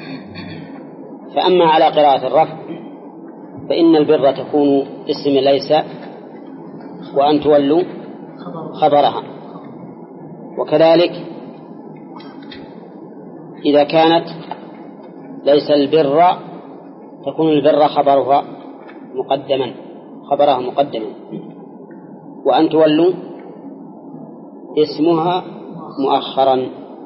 فأما على قراءة الرفع فإن البر تكون اسم ليس، وأن تولوا خبرها. وكذلك إذا كانت ليس البر تكون البر خبرها مقدما خبرها مقدما وأن تولوا اسمها مؤخرا.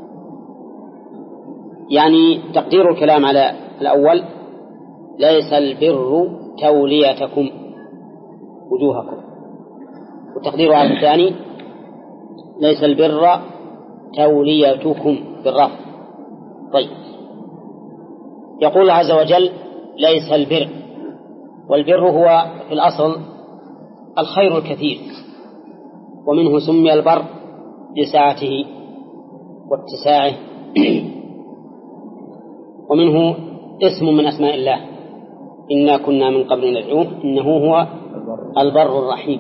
يعني تقدير الكلام على الأول: ليس البر توليتكم وجوهكم، وتقدير على الثاني: ليس البر توليتكم بالرفع. طيب، يقول الله عز وجل: ليس البر. والبر هو في الأصل الخير الكثير، ومنه سمي البر لسعته واتساعه، ومنه اسم من أسماء الله: إنا كنا من قبل ندعوه إنه هو البر الرحيم.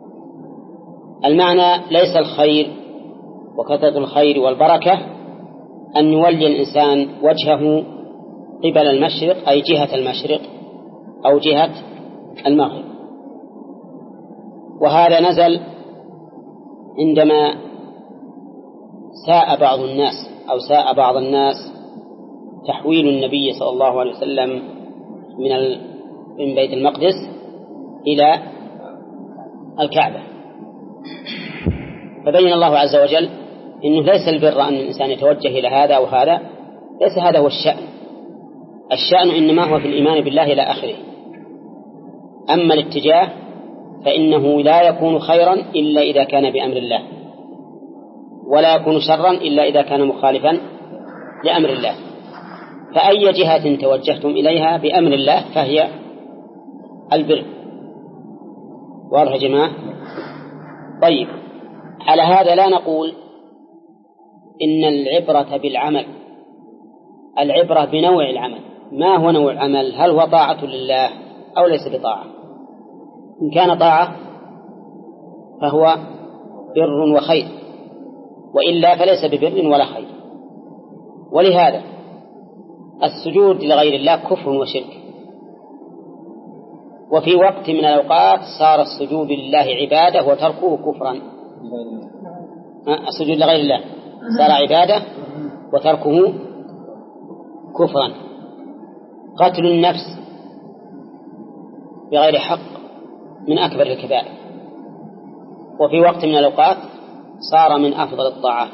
المعنى ليس الخير وكثرة الخير والبركة أن يولي الإنسان وجهه قبل المشرق، أي جهة المشرق أو جهة المغرب. وهذا نزل عندما ساء بعض الناس أو ساء بعض الناس تحويل النبي صلى الله عليه وسلم من من بيت المقدس إلى الكعبة، فبين الله عز وجل إنه ليس البر أن الإنسان يتوجه إلى هذا أو هذا، ليس هذا هو الشأن. الشأن إنما هو في الإيمان بالله إلى آخره. أما الاتجاه فإنه لا يكون خيرا إلا إذا كان بأمر الله، ولا يكون شرا إلا إذا كان مخالفا لأمر الله. فأي جهة توجهتم إليها بأمر الله فهي البر. واضح يا جماعة؟ طيب، على هذا لا نقول إن العبرة بالعمل، العبرة بنوع العمل. ما هو نوع العمل؟ هل هو طاعة لله أو ليس بطاعة؟ إن كان طاعة فهو بر وخير، وإلا فليس ببر ولا خير. ولهذا السجود لغير الله كفر وشرك، وفي وقت من الأوقات صار السجود لله عبادة وتركه كفرا. السجود لغير الله صار عبادة وتركه كفرا. قتل النفس بغير حق من أكبر الكبائر، وفي وقت من الأوقات صار من أفضل الطاعات.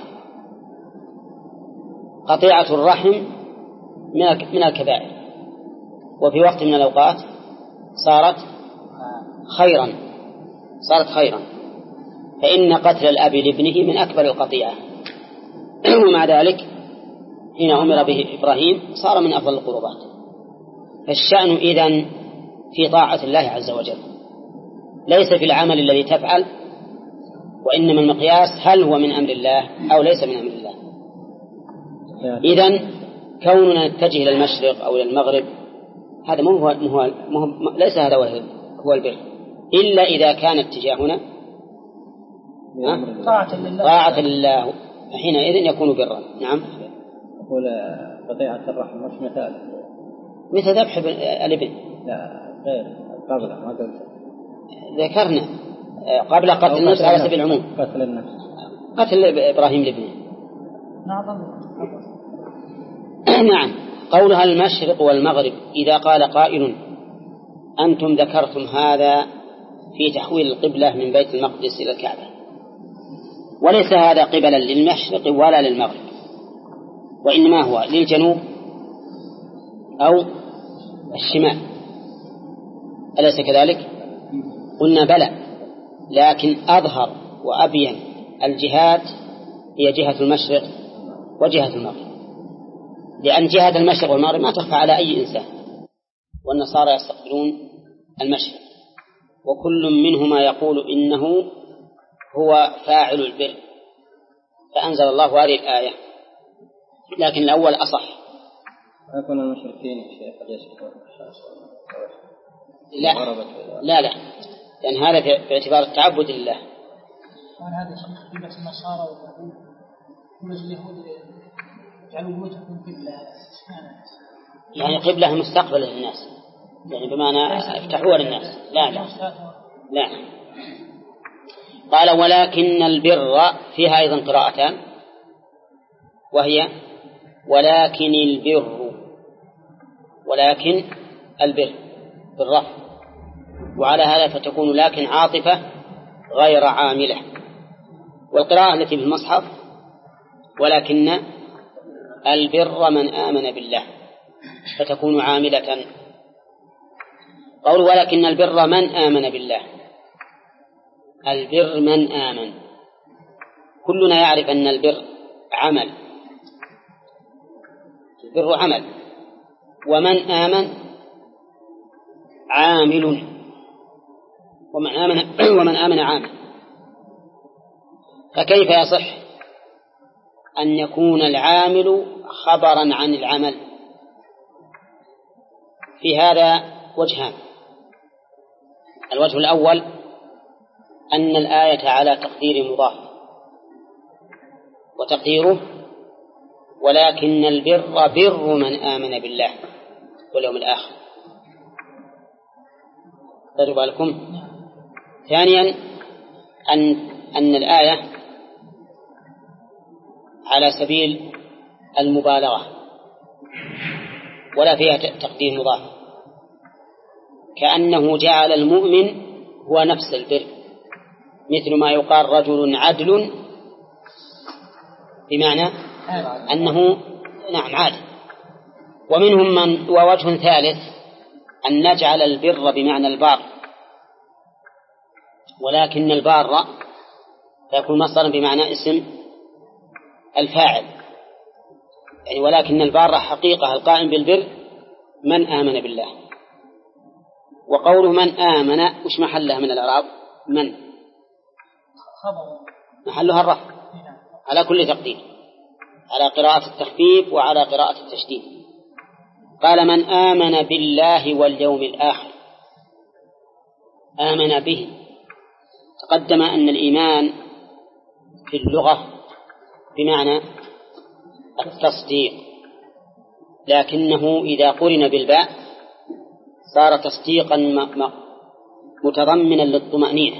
قطيعة الرحم من الكبائر، وفي وقت من الأوقات صارت خيرا صارت خيرا فإن قتل الأب لابنه من أكبر القطيعة، ومع ذلك حين أمر به إبراهيم صار من أفضل القربات. فالشأن إذن في طاعة الله عز وجل، ليس في العمل الذي تفعل وإنما المقياس هل هو من أمر الله أو ليس من أمر الله. إذن كوننا نتجه إلى المشرق أو إلى المغرب هذا مو هو مو مو ليس هذا هو البر، إلا إذا كان اتجاهنا طاعة لله طاعة لله حينئذ يكون برا. نعم. يقول قطيعة الرحم مش مثال مثل ذبح الابن. لا غير قبل ما قلت ذكرنا قبل قتل النفس على سبيل العموم. قتل النفس قتل إبراهيم لابنه. نعم. قولها المشرق والمغرب إذا قال قائل أنتم ذكرتم هذا في تحويل القبلة من بيت المقدس إلى الكعبة، وليس هذا قبلا للمشرق ولا للمغرب، وإنما هو للجنوب أو الشمال، أليس كذلك؟ قلنا بلى، لكن أظهر وأبين الجهات هي جهة المشرق وجهة المغرب، لأن جهة المشرق والمغرب ما تخفى على أي إنسان، والنصارى يستقبلون المشرق وكل منهما يقول إنه هو فاعل البر، فأنزل الله هذه الآية، لكن الأول أصح. يكون المشركين شيخ يشركون لا لا لا لأن هذا باعتبار التعبد لله. وهذا شيء قبلة النصارى واليهود وجه اليهود يجعلوا وجههم قبلة، يعني قبلة مستقبل للناس، يعني بمعنى افتحوها للناس. لا لا لا. قال ولكن البر فيها أيضا قراءتان، وهي ولكن البر، ولكن البر بالرفع، وعلى هذا فتكون لكن عاطفة غير عاملة. والقراءة التي بالمصحف ولكن البر من آمن بالله فتكون عاملة. قول ولكن البر من آمن بالله، البر من آمن، كلنا يعرف أن البر عمل، البر عمل، ومن آمن عامل، ومن آمن ومن آمن عامل. فكيف يصح أن يكون العامل خبرا عن العمل؟ في هذا وجهان. الوجه الأول أن الآية على تقدير مضاف، وتقديره ولكن البر بر من آمن بالله واليوم الآخر. خذوا بالكم. ثانيا أن أن الآية على سبيل المبالغة ولا فيها تقدير مضاف، كأنه جعل المؤمن هو نفس البر، مثل ما يقال رجل عدل بمعنى أنه نعم عادل. ومنهم من ووجه ثالث أن نجعل البر بمعنى البار، ولكن البار فيكون مصدرا بمعنى اسم الفاعل، يعني ولكن البار حقيقة القائم بالبر من آمن بالله. وقوله من آمن وش محلها من الإعراب؟ من محلها الرفع على كل تقدير، على قراءة التخفيف وعلى قراءة التشديد. قال من آمن بالله واليوم الآخر، آمن به. تقدم أن الإيمان في اللغة بمعنى التصديق، لكنه إذا قرن بالباء صار تصديقا متضمنا للطمأنينة،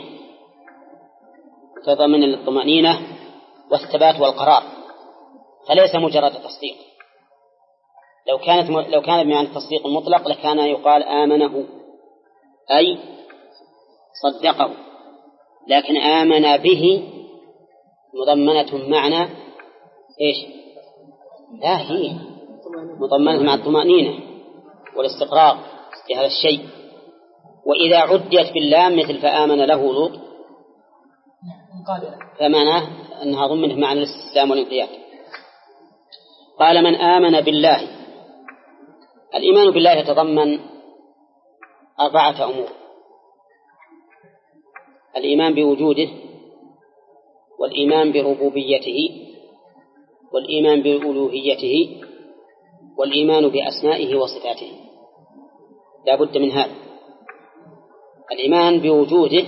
متضمنا للطمأنينة والثبات والقرار، فليس مجرد تصديق. لو كانت لو كان بمعنى التصديق المطلق لكان يقال آمنه أي صدقه، لكن آمن به مضمنة معنى إيش؟ لا، هي مضمنة مع الطمأنينة والاستقرار في هذا الشيء. وإذا عدت باللام مثل فآمن له لوط فمعناه أنها ضمنت معنى الاستسلام والانقياد. قال من آمن بالله، الإيمان بالله يتضمن أربعة أمور: الإيمان بوجوده والإيمان بربوبيته والإيمان بألوهيته والإيمان بأسمائه وصفاته. لا بد من هذا، الإيمان بوجوده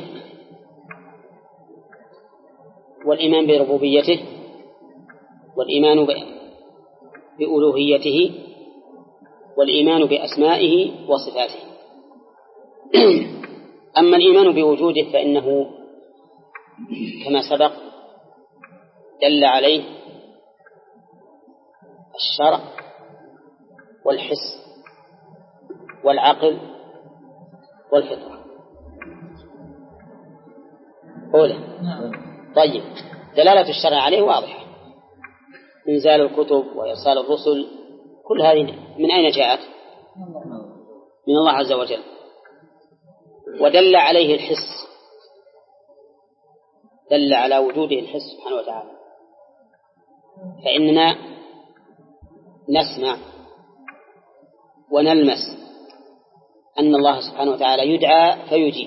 والإيمان بربوبيته والإيمان بألوهيته والإيمان بأسمائه وصفاته. أما الإيمان بوجوده فإنه كما سبق دل عليه الشرع والحس والعقل والفطرة. أولى. طيب، دلالة الشرع عليه واضحة، إنزال الكتب وإرسال الرسل، كل هذه من أين جاءت؟ من الله عز وجل. ودل عليه الحس، دل على وجوده الحس سبحانه وتعالى، فإننا نسمع ونلمس أن الله سبحانه وتعالى يدعى فيجيب،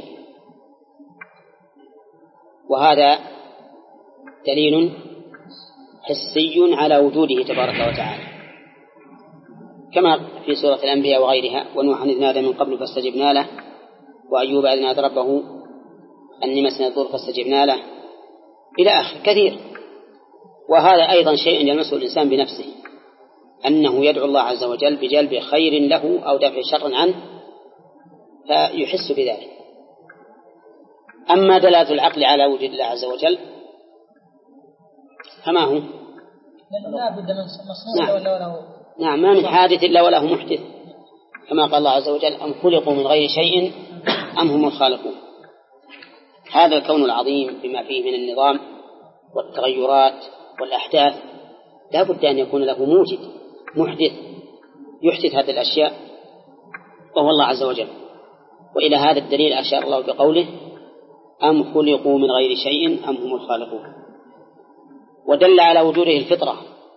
وهذا دليل حسي على وجوده تبارك وتعالى، كما في سورة الأنبياء وغيرها: ونوحا إذ نادى من قبل فاستجبنا له، وأيوب إذ نادى ربه أني مسني الضر فاستجبنا له، إلى آخر كثير. وهذا أيضا شيء يلمسه الإنسان بنفسه، أنه يدعو الله عز وجل بجلب خير له أو دفع شر عنه فيحس بذلك. أما دلالة العقل على وجود الله عز وجل فما هو؟ لا بد من مصنوع ولا وله. نعم، ما من حادث إلا وله محدث، كما قال الله عز وجل: أم خلقوا من غير شيء أم هم الخالقون. هذا الكون العظيم بما فيه من النظام والتغيرات والأحداث لا بد أن يكون له موجد محدث يحدث هذه الأشياء، وهو الله عز وجل. وإلى هذا الدليل أشار الله بقوله: أم خلقوا من غير شيء أم هم الخالقون. ودل على وجوده الفطرة،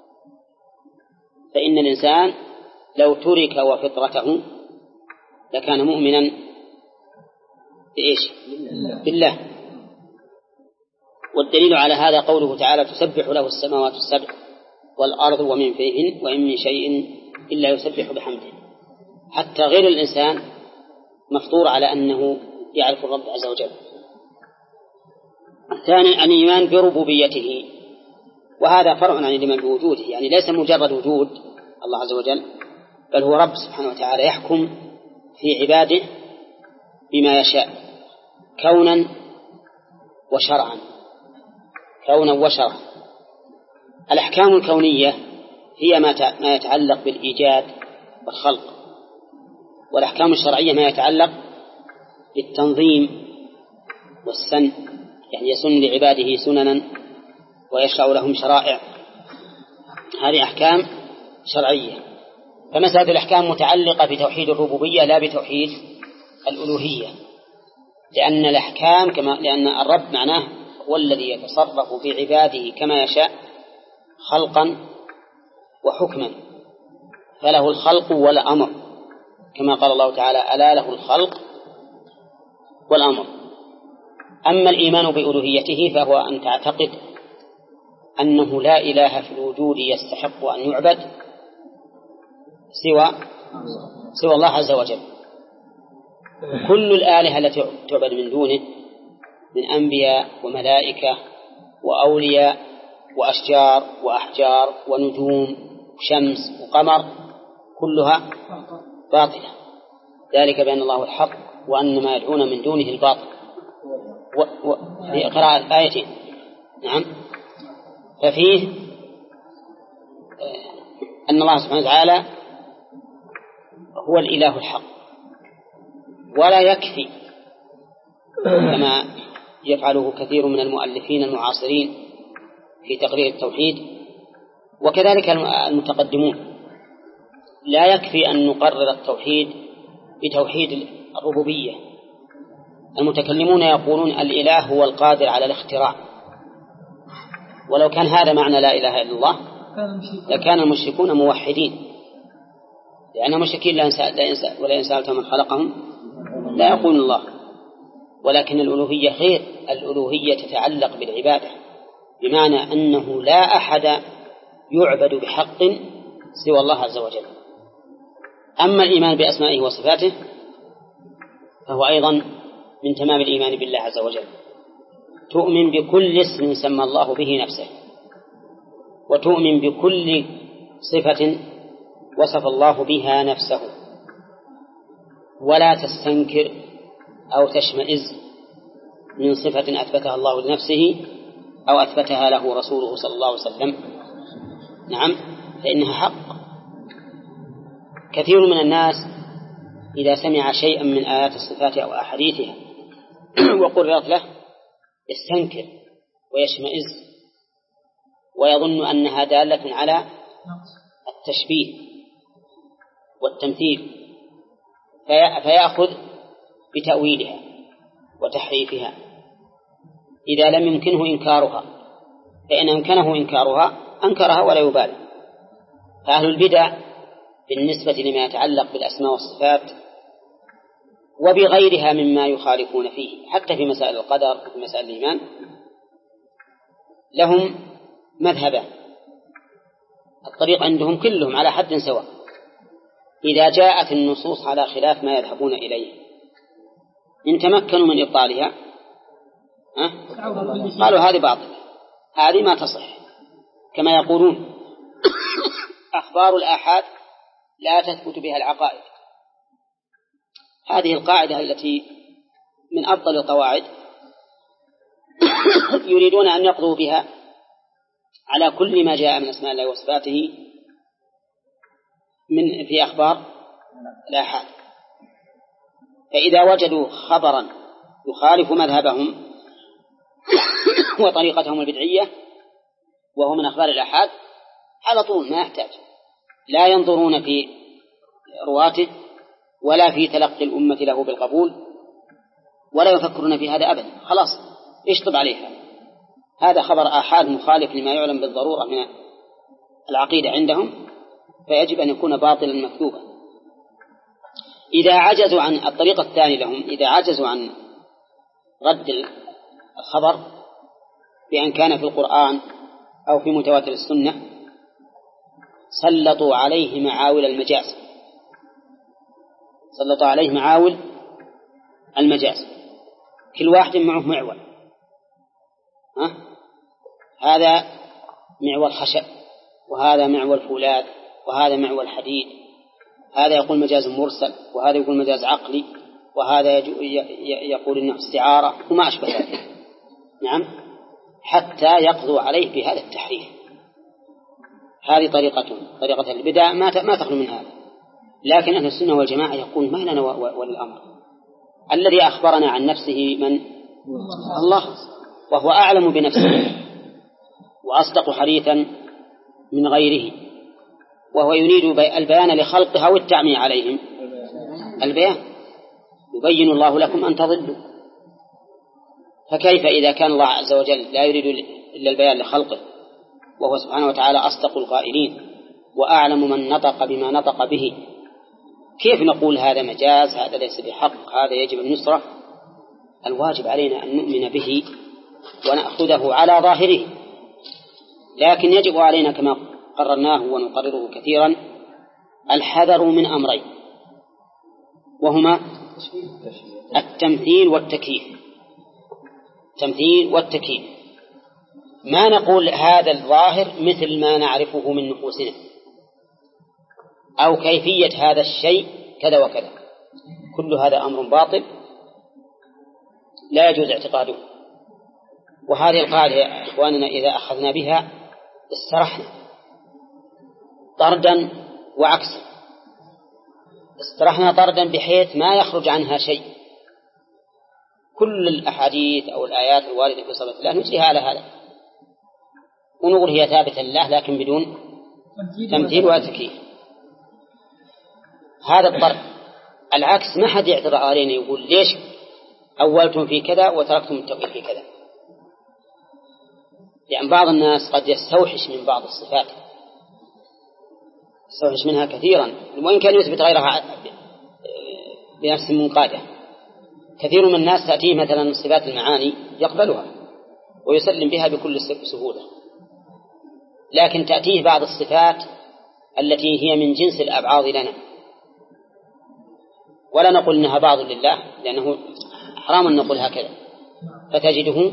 فإن الإنسان لو ترك وفطرته لكان مؤمنا بإيش؟ بالله. والدليل على هذا قوله تعالى: تسبح له السماوات السبع والأرض ومن فيهن وإن من شيء إلا يسبح بحمده. حتى غير الإنسان مفطور على أنه يعرف الرب عز وجل. الثاني الإيمان بربوبيته، وهذا فرع عن الإيمان بوجوده، يعني ليس مجرد وجود الله عز وجل، بل هو رب سبحانه وتعالى يحكم في عباده بما يشاء كونا وشرعا، كونا وشرعا. الأحكام الكونية هي ما يتعلق بالإيجاد والخلق، والأحكام الشرعية ما يتعلق بالتنظيم والسن، يعني يسن لعباده سننا ويشرع لهم شرائع، هذه أحكام شرعية. فمسألة الأحكام متعلقة بتوحيد الربوبية لا بتوحيد الألوهية، لأن الأحكام كما لأن الرب معناه هو الذي يتصرف في عباده كما يشاء خلقا وحكما، فله الخلق والأمر، كما قال الله تعالى: ألا له الخلق والأمر. أما الإيمان بألوهيته فهو أن تعتقد أنه لا إله في الوجود يستحق أن يعبد سوى سوى الله عز وجل. كل الآلهة التي تعبد من دونه من أنبياء وملائكة وأولياء وأشجار وأحجار ونجوم وشمس وقمر كلها باطلة، ذلك بأن الله الحق وأن ما يدعون من دونه الباطل. في قراءة آيتين نعم، ففيه أن الله سبحانه وتعالى هو الإله الحق، ولا يكفي كما يفعله كثير من المؤلفين المعاصرين في تقرير التوحيد وكذلك المتقدمون، لا يكفي أن نقرر التوحيد بتوحيد الربوبية. المتكلمون يقولون الإله هو القادر على الاختراع، ولو كان هذا معنى لا إله إلا الله لكان المشركون موحدين، لأن المشركين لا ينسى ولا ينسى من خلقهم لا يقول الله. ولكن الألوهية غير، الألوهية تتعلق بالعبادة، بمعنى أنه لا أحد يعبد بحق سوى الله عز وجل. أما الإيمان بأسمائه وصفاته فهو أيضا من تمام الإيمان بالله عز وجل. تؤمن بكل اسم سمى الله به نفسه، وتؤمن بكل صفة وصف الله بها نفسه، ولا تستنكر أو تشمئز من صفة أثبتها الله لنفسه أو أثبتها له رسوله صلى الله عليه وسلم. نعم، فإنها حق. كثير من الناس إذا سمع شيئا من آيات الصفات أو أحاديثها وقررت له يستنكر ويشمئز ويظن أنها دالة على التشبيه والتمثيل، فيأخذ بتأويلها وتحريفها إذا لم يمكنه إنكارها، فإن أمكنه إنكارها أنكرها ولا يبالي. فأهل البدع بالنسبة لما يتعلق بالأسماء والصفات وبغيرها مما يخالفون فيه حتى في مسائل القدر وفي مسائل الإيمان لهم مذهبان. الطريق عندهم كلهم على حد سواء، إذا جاءت النصوص على خلاف ما يذهبون إليه إن تمكنوا من إبطالها أه؟ قالوا هذه باطلة، هذه ما تصح، كما يقولون أخبار الآحاد لا تثبت بها العقائد. هذه القاعدة التي من أفضل القواعد يريدون أن يقضوا بها على كل ما جاء من أسماء الله وصفاته من في أخبار الآحاد. فإذا وجدوا خبرا يخالف مذهبهم وطريقتهم البدعية وهو من أخبار الآحاد على طول ما يحتاج، لا ينظرون في رواته ولا في تلقي الأمة له بالقبول ولا يفكرون في هذا أبدا، خلاص اشطب عليها. هذا خبر آحاد مخالف لما يعلم بالضرورة من العقيدة عندهم، فيجب أن يكون باطلا مكذوبا. إذا عجزوا عن الطريقة الثانية لهم، إذا عجزوا عن رد الخبر بأن كان في القرآن أو في متواتر السنة سلطوا عليه معاول المجاز، سلطوا عليه معاول المجاز، كل واحد معه معول. ها؟ هذا معول خشب، وهذا معول فولاذ، وهذا معول حديد، هذا يقول مجاز مرسل، وهذا يقول مجاز عقلي، وهذا يقول إنه استعارة وما أشبه ذلك. نعم، حتى يقضوا عليه بهذا التحريف. هذه طريقتهم، طريقة البدع ما ما تخلو من هذا. لكن أهل السنة والجماعة يقول ما لنا وللأمر، الذي أخبرنا عن نفسه من الله، وهو أعلم بنفسه وأصدق حديثا من غيره، وهو يريد البيان لخلقها والتعمية عليهم. البيان يبين الله لكم أن تضلوا، فكيف إذا كان الله عز وجل لا يريد إلا البيان لخلقه، وهو سبحانه وتعالى أصدق القائلين وأعلم من نطق بما نطق به، كيف نقول هذا مجاز، هذا ليس بحق، هذا يجب النصرة؟ الواجب علينا أن نؤمن به ونأخذه على ظاهره، لكن يجب علينا كما قررناه ونقرره كثيرا الحذر من أمرين، وهما التمثيل والتكييف. التمثيل والتكييف، ما نقول هذا الظاهر مثل ما نعرفه من نفوسنا، أو كيفية هذا الشيء كذا وكذا، كل هذا أمر باطل لا يجوز اعتقاده. وهذه القاعدة يا إخواننا إذا أخذنا بها استرحنا طردا وعكسا، استرحنا طردا بحيث ما يخرج عنها شيء، كل الأحاديث أو الآيات الواردة في صفة الله نجريها على هذا ونقول هي ثابتة لله لكن بدون تمثيل وتكييف. هذا الطرد. العكس ما حد يعترض علينا يقول ليش أولتم في كذا وتركتم التوحيد في كذا، لأن بعض الناس قد يستوحش من بعض الصفات، يستوحش منها كثيرا وإن كان يثبت غيرها بنفس منقادة. كثير من الناس تأتيه مثلا صفات المعاني يقبلها ويسلم بها بكل سهولة. لكن تأتيه بعض الصفات التي هي من جنس الأبعاض لنا، ولا نقول إنها بعض لله لأنه حرام أن نقول هكذا، فتجده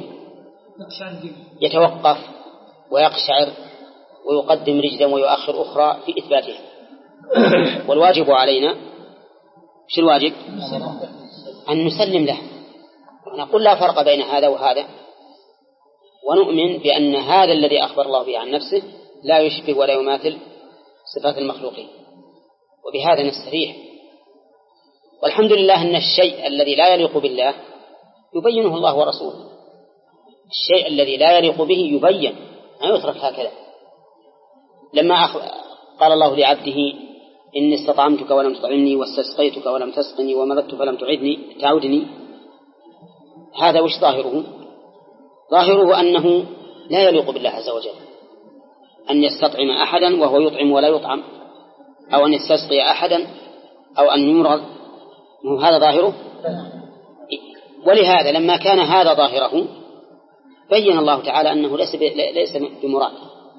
يتوقف ويقشعر ويقدم رجلا ويؤخر أخرى في إثباتها. والواجب علينا شو الواجب؟ أن نسلم له ونقول لا فرق بين هذا وهذا، ونؤمن بأن هذا الذي أخبر الله به عن نفسه لا يشبه ولا يماثل صفات المخلوقين، وبهذا نستريح. والحمد لله أن الشيء الذي لا يليق بالله يبينه الله ورسوله. الشيء الذي لا يليق به يبين، ما يترك هكذا. لما أخ... قال الله لعبده إني استطعمتك ولم تطعمني واستسقيتك ولم تسقني ومرضت فلم تعدني تعودني، هذا وش ظاهره؟ ظاهره أنه لا يليق بالله عز وجل أن يستطعم أحدا وهو يطعم ولا يطعم، أو أن يستسقي أحدا أو أن يمرض، هذا ظاهره. ولهذا لما كان هذا ظاهره بين الله تعالى أنه ليس ليس بمراد.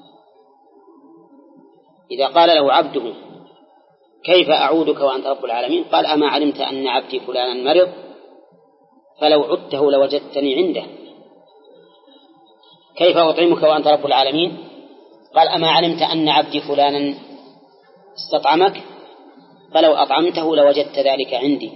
إذا قال له عبده كيف أعودك وأنت رب العالمين؟ قال أما علمت أن عبدي فلانا مرض فلو عدته لوجدتني عنده. كيف أطعمك وأنت رب العالمين؟ قال أما علمت أن عبدي فلانا استطعمك فلو أطعمته لوجدت ذلك عندي.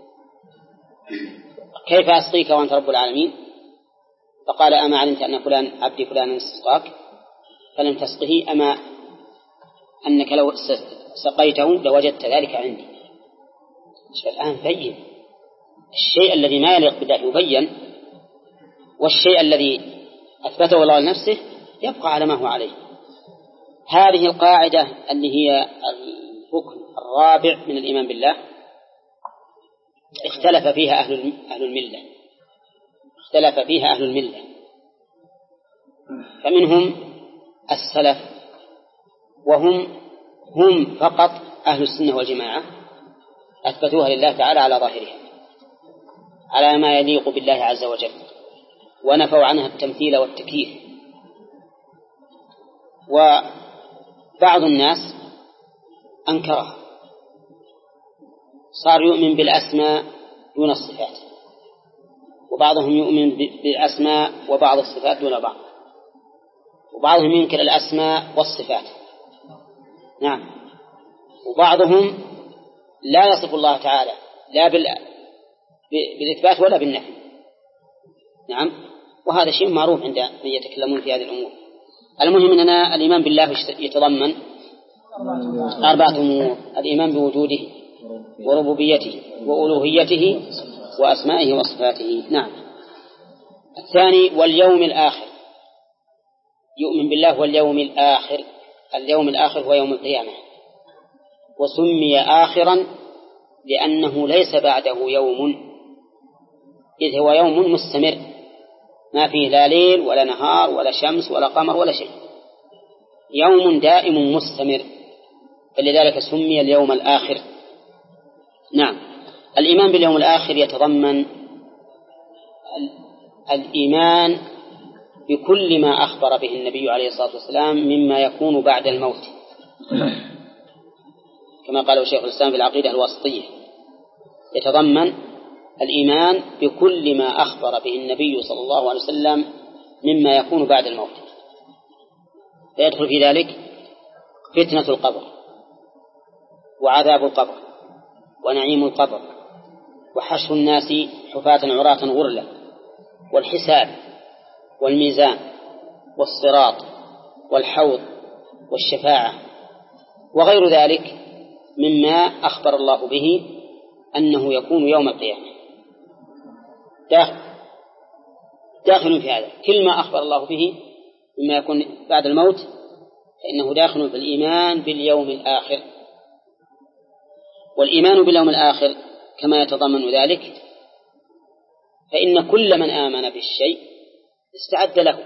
كيف أسقيك وأنت رب العالمين؟ فقال أما علمت أن فلان عبدي فلانا استسقاك فلم تسقه أما أنك لو سقيته لوجدت ذلك عندي. الآن بين الشيء الذي ما يليق بالله يبين، والشيء الذي أثبته الله لنفسه يبقى على ما هو عليه. هذه القاعدة اللي هي الركن الرابع من الإيمان بالله اختلف فيها أهل أهل الملة اختلف فيها أهل الملة فمنهم السلف وهم هم فقط أهل السنة والجماعة أثبتوها لله تعالى على ظاهرها على ما يليق بالله عز وجل، ونفوا عنها التمثيل والتكييف. وبعض الناس أنكرها، صار يؤمن بالأسماء دون الصفات، وبعضهم يؤمن بالأسماء وبعض الصفات دون بعض، وبعضهم ينكر الأسماء والصفات. نعم. وبعضهم لا يصف الله تعالى لا بالإثبات ولا بالنفي. نعم. وهذا شيء معروف عند من يتكلمون في هذه الأمور. المهم أننا الإيمان بالله يتضمن أربعة أمور: الإيمان بوجوده وربوبيته وألوهيته وأسمائه وصفاته. نعم. الثاني واليوم الآخر، يؤمن بالله واليوم الآخر. اليوم الآخر هو يوم القيامة، وسمي آخرا لأنه ليس بعده يوم، إذ هو يوم مستمر ما فيه لا ليل ولا نهار ولا شمس ولا قمر ولا شيء، يوم دائم مستمر، فلذلك سمي اليوم الآخر. نعم. الإيمان باليوم الآخر يتضمن الإيمان بكل ما أخبر به النبي عليه الصلاة والسلام مما يكون بعد الموت، كما قال شيخ الإسلام في العقيدة الواسطية، يتضمن الإيمان بكل ما أخبر به النبي صلى الله عليه وسلم مما يكون بعد الموت، فيدخل في ذلك فتنة القبر وعذاب القبر ونعيم القبر وحشر الناس حفاة عراة غرلا والحساب والميزان والصراط والحوض والشفاعة وغير ذلك مما أخبر الله به أنه يكون يوم القيامة. داخل, داخل في هذا كل ما أخبر الله به مما يكون بعد الموت فإنه داخل في الإيمان باليوم الآخر. والإيمان باليوم الآخر كما يتضمن ذلك فإن كل من آمن بالشيء استعد له،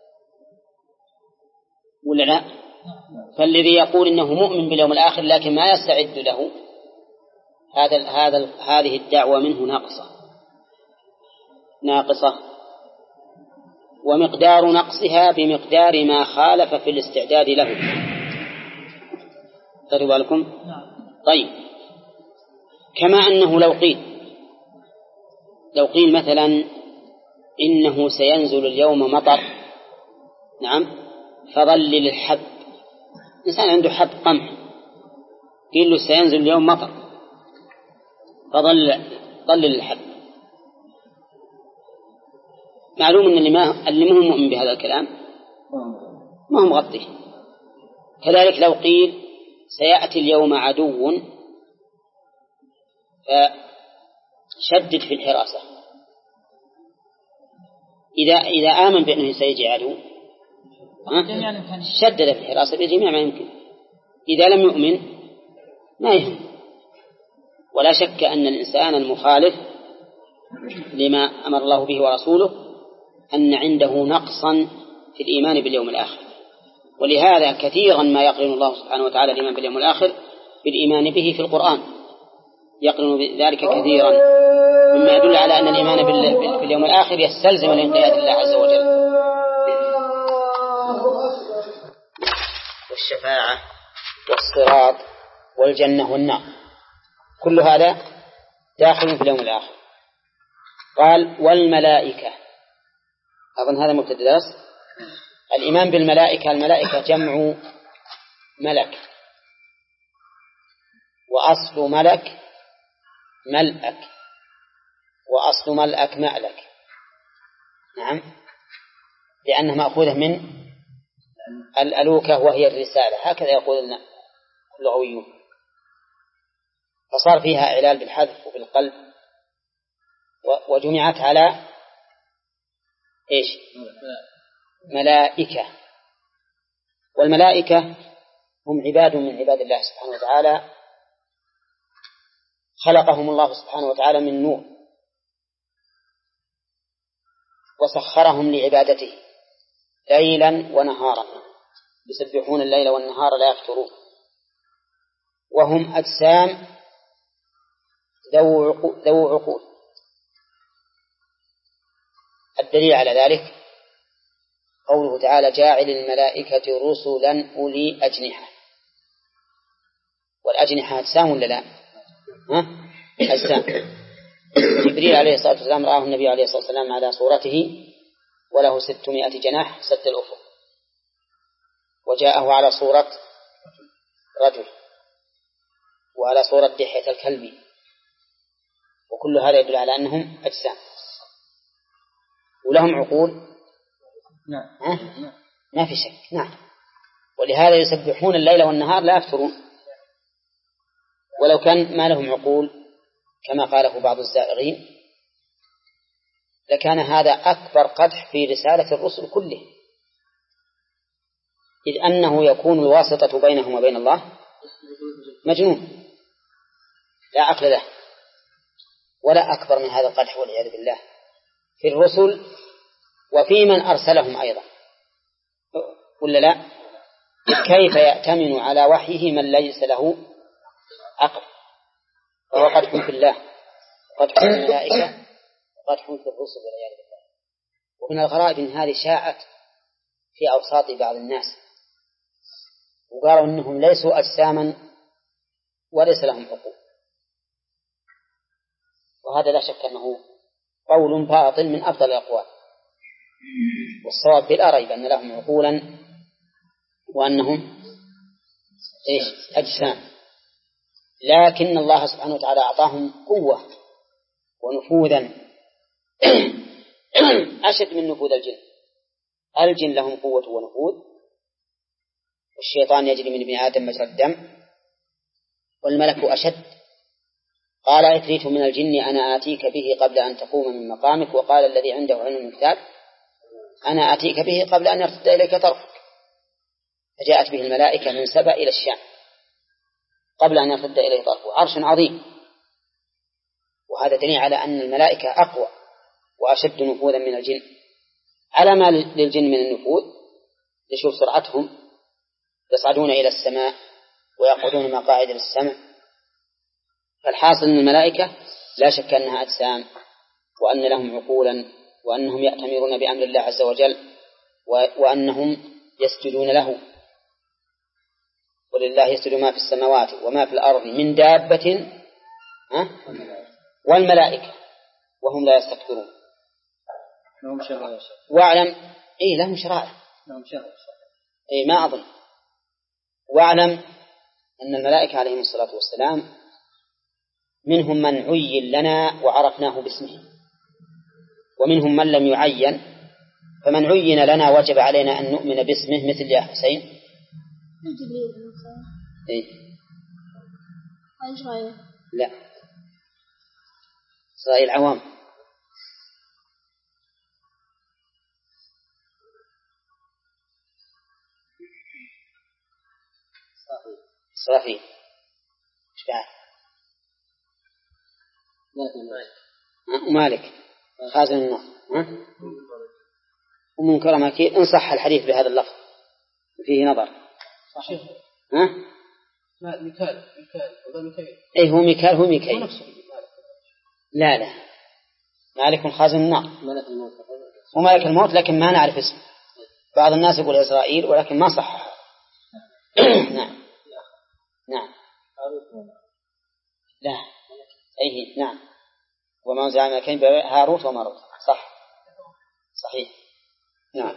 ولا لا؟ فالذي يقول إنه مؤمن باليوم الآخر لكن ما يستعد له، هذا هذا هذه الدعوة منه ناقصة ناقصة ومقدار نقصها بمقدار ما خالف في الاستعداد له. خذوا بالكم. طيب، كما أنه لو قيل لو قيل مثلا إنه سينزل اليوم مطر، نعم، فظلل الحب، إنسان عنده حب قمح قيل له سينزل اليوم مطر فظل ظلل الحب، معلوم أن اللي ما اللي مهم مؤمن بهذا الكلام ما هو مغطيه. كذلك لو قيل سيأتي اليوم عدو فشدد في الحراسة، إذا إذا آمن بأنه سيجي عدو شدد في الحراسة بجميع ما يمكن. إذا لم يؤمن ما يهم. ولا شك أن الإنسان المخالف لما أمر الله به ورسوله أن عنده نقصا في الإيمان باليوم الآخر، ولهذا كثيرا ما يقرن الله سبحانه وتعالى الإيمان باليوم الآخر بالإيمان به في القرآن، يقرن ذلك كثيرا، مما يدل على أن الإيمان باليوم الآخر يستلزم الانقياد لله عز وجل. والشفاعة والصراط والجنة والنار كل هذا داخل في اليوم الآخر. قال والملائكة، أظن هذا مبتدأ درس. الإيمان بالملائكة، الملائكة جمع ملك، وأصل ملك ملأك، وأصل ملأك مألك، نعم، لأنها مأخوذة من الألوكة وهي الرسالة، هكذا يقول اللغويون، فصار فيها إعلال بالحذف وبالقلب، وجمعت على إيش؟ ملائكة. والملائكة هم عباد من عباد الله سبحانه وتعالى، خلقهم الله سبحانه وتعالى من نور وسخرهم لعبادته ليلا ونهارا، يسبحون الليل والنهار لا يفترون، وهم أجسام ذو عقول. الدليل على ذلك قوله تعالى جاعل الملائكة رسلا أولي أجنحة، والأجنحة أجسام ولا لا؟ ها؟ أجسام. جبريل عليه الصلاة والسلام رآه النبي عليه الصلاة والسلام على صورته وله ستمائة جناح سد الأفق، وجاءه على صورة رجل وعلى صورة دحية الكلب، وكل هذا يدل على أنهم أجسام ولهم عقول. نعم، ما في شك. نعم، ولهذا يسبحون الليل والنهار لا يفترون، ولو كان ما لهم عقول كما قاله بعض الزائغين لكان هذا أكبر قدح في رسالة الرسل كله، إذ أنه يكون الواسطة بينهم وبين الله مجنون لا عقل له، ولا أكبر من هذا القدح والعياذ بالله في الرسل وفي من أرسلهم أيضا، ولا لا؟ كيف يأتمن على وحيه من ليس له عقل؟ فهو قدح في الله، قدح في الملائكة، قدح في الرسل والعياذ بالله. ومن الغرائب أن هذه شاعت في أوساط بعض الناس، وقالوا أنهم ليسوا أجساما وليس لهم عقول، وهذا لا شك أنه قول باطل من أفضل الأقوال، والصواب بلا ريب أن لهم عقولا وأنهم إيش؟ أجسام، لكن الله سبحانه وتعالى أعطاهم قوة ونفوذا أشد من نفوذ الجن. الجن لهم قوة ونفوذ، والشيطان يجري من ابن آدم مجرى الدم، والملك أشد. قال عفريت من الجن أنا آتيك به قبل أن تقوم من مقامك، وقال الذي عنده علم الكتاب أنا آتيك به قبل أن يرتد إليك طرفك، فجاءت به الملائكة من سبأ إلى الشام قبل أن يرتد إليه طرفه، عرش عظيم. وهذا دليل على أن الملائكة أقوى وأشد نفوذا من الجن، على ما للجن من النفوذ. لشوف سرعتهم، يصعدون إلى السماء ويقعدون مقاعد للسمع. فالحاصل أن الملائكة لا شك أنها أجسام وأن لهم عقولا وأنهم يأتمرون بأمر الله عز وجل وأنهم يسجدون له. ولله يسجد ما في السماوات وما في الأرض من دابة والملائكة وهم لا يستكبرون. لهم شرائع. واعلم إيه لهم شرائع. لهم شرائع. إيه ما أظن. واعلم أن الملائكة عليهم الصلاة والسلام منهم من عين لنا وعرفناه باسمه ومنهم من لم يعين، فمن عين لنا وجب علينا أن نؤمن باسمه مثل يا حسين. إيه؟ لا إسرائيل عوام. إسرافيل إيش بعد؟ مالك خازن النار ومنكر مكير إن صح الحديث بهذا اللفظ فيه نظر. صحيح. ها؟ لا ميكال ميكال ولا ميكال. إيه هو ميكال هو ميكال. لا لا مالك من خازن النار. ملك الموت. وملك الموت لكن ما نعرف اسمه. بعض الناس يقول إسرائيل ولكن ما صح. نعم نعم لا أيه نعم وما زعم كان هاروت وماروت صح صحيح نعم.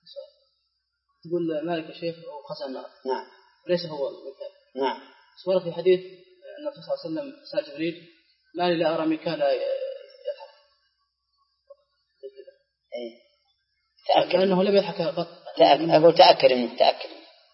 تقول مالك الشيخ أو خزن النار. نعم ليس هو ميكال. نعم. سورة في حديث النبي صلى الله عليه وسلم سأل جبريل ما لي لا أرى ميكال يضحك. إيه تأكد أنه لم يضحك قط. تأكد أقول تأكد منه تأكد.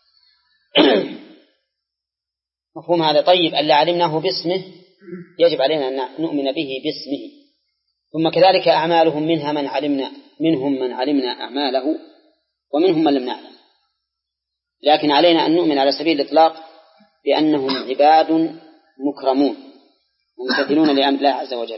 مفهوم هذا. طيب ألا علمناه باسمه يجب علينا أن نؤمن به باسمه. ثم كذلك أعمالهم منها من علمنا منهم من علمنا أعماله ومنهم من لم نعلم، لكن علينا أن نؤمن على سبيل الإطلاق بأنهم عباد مكرمون ممتثلون لأمر الله عز وجل.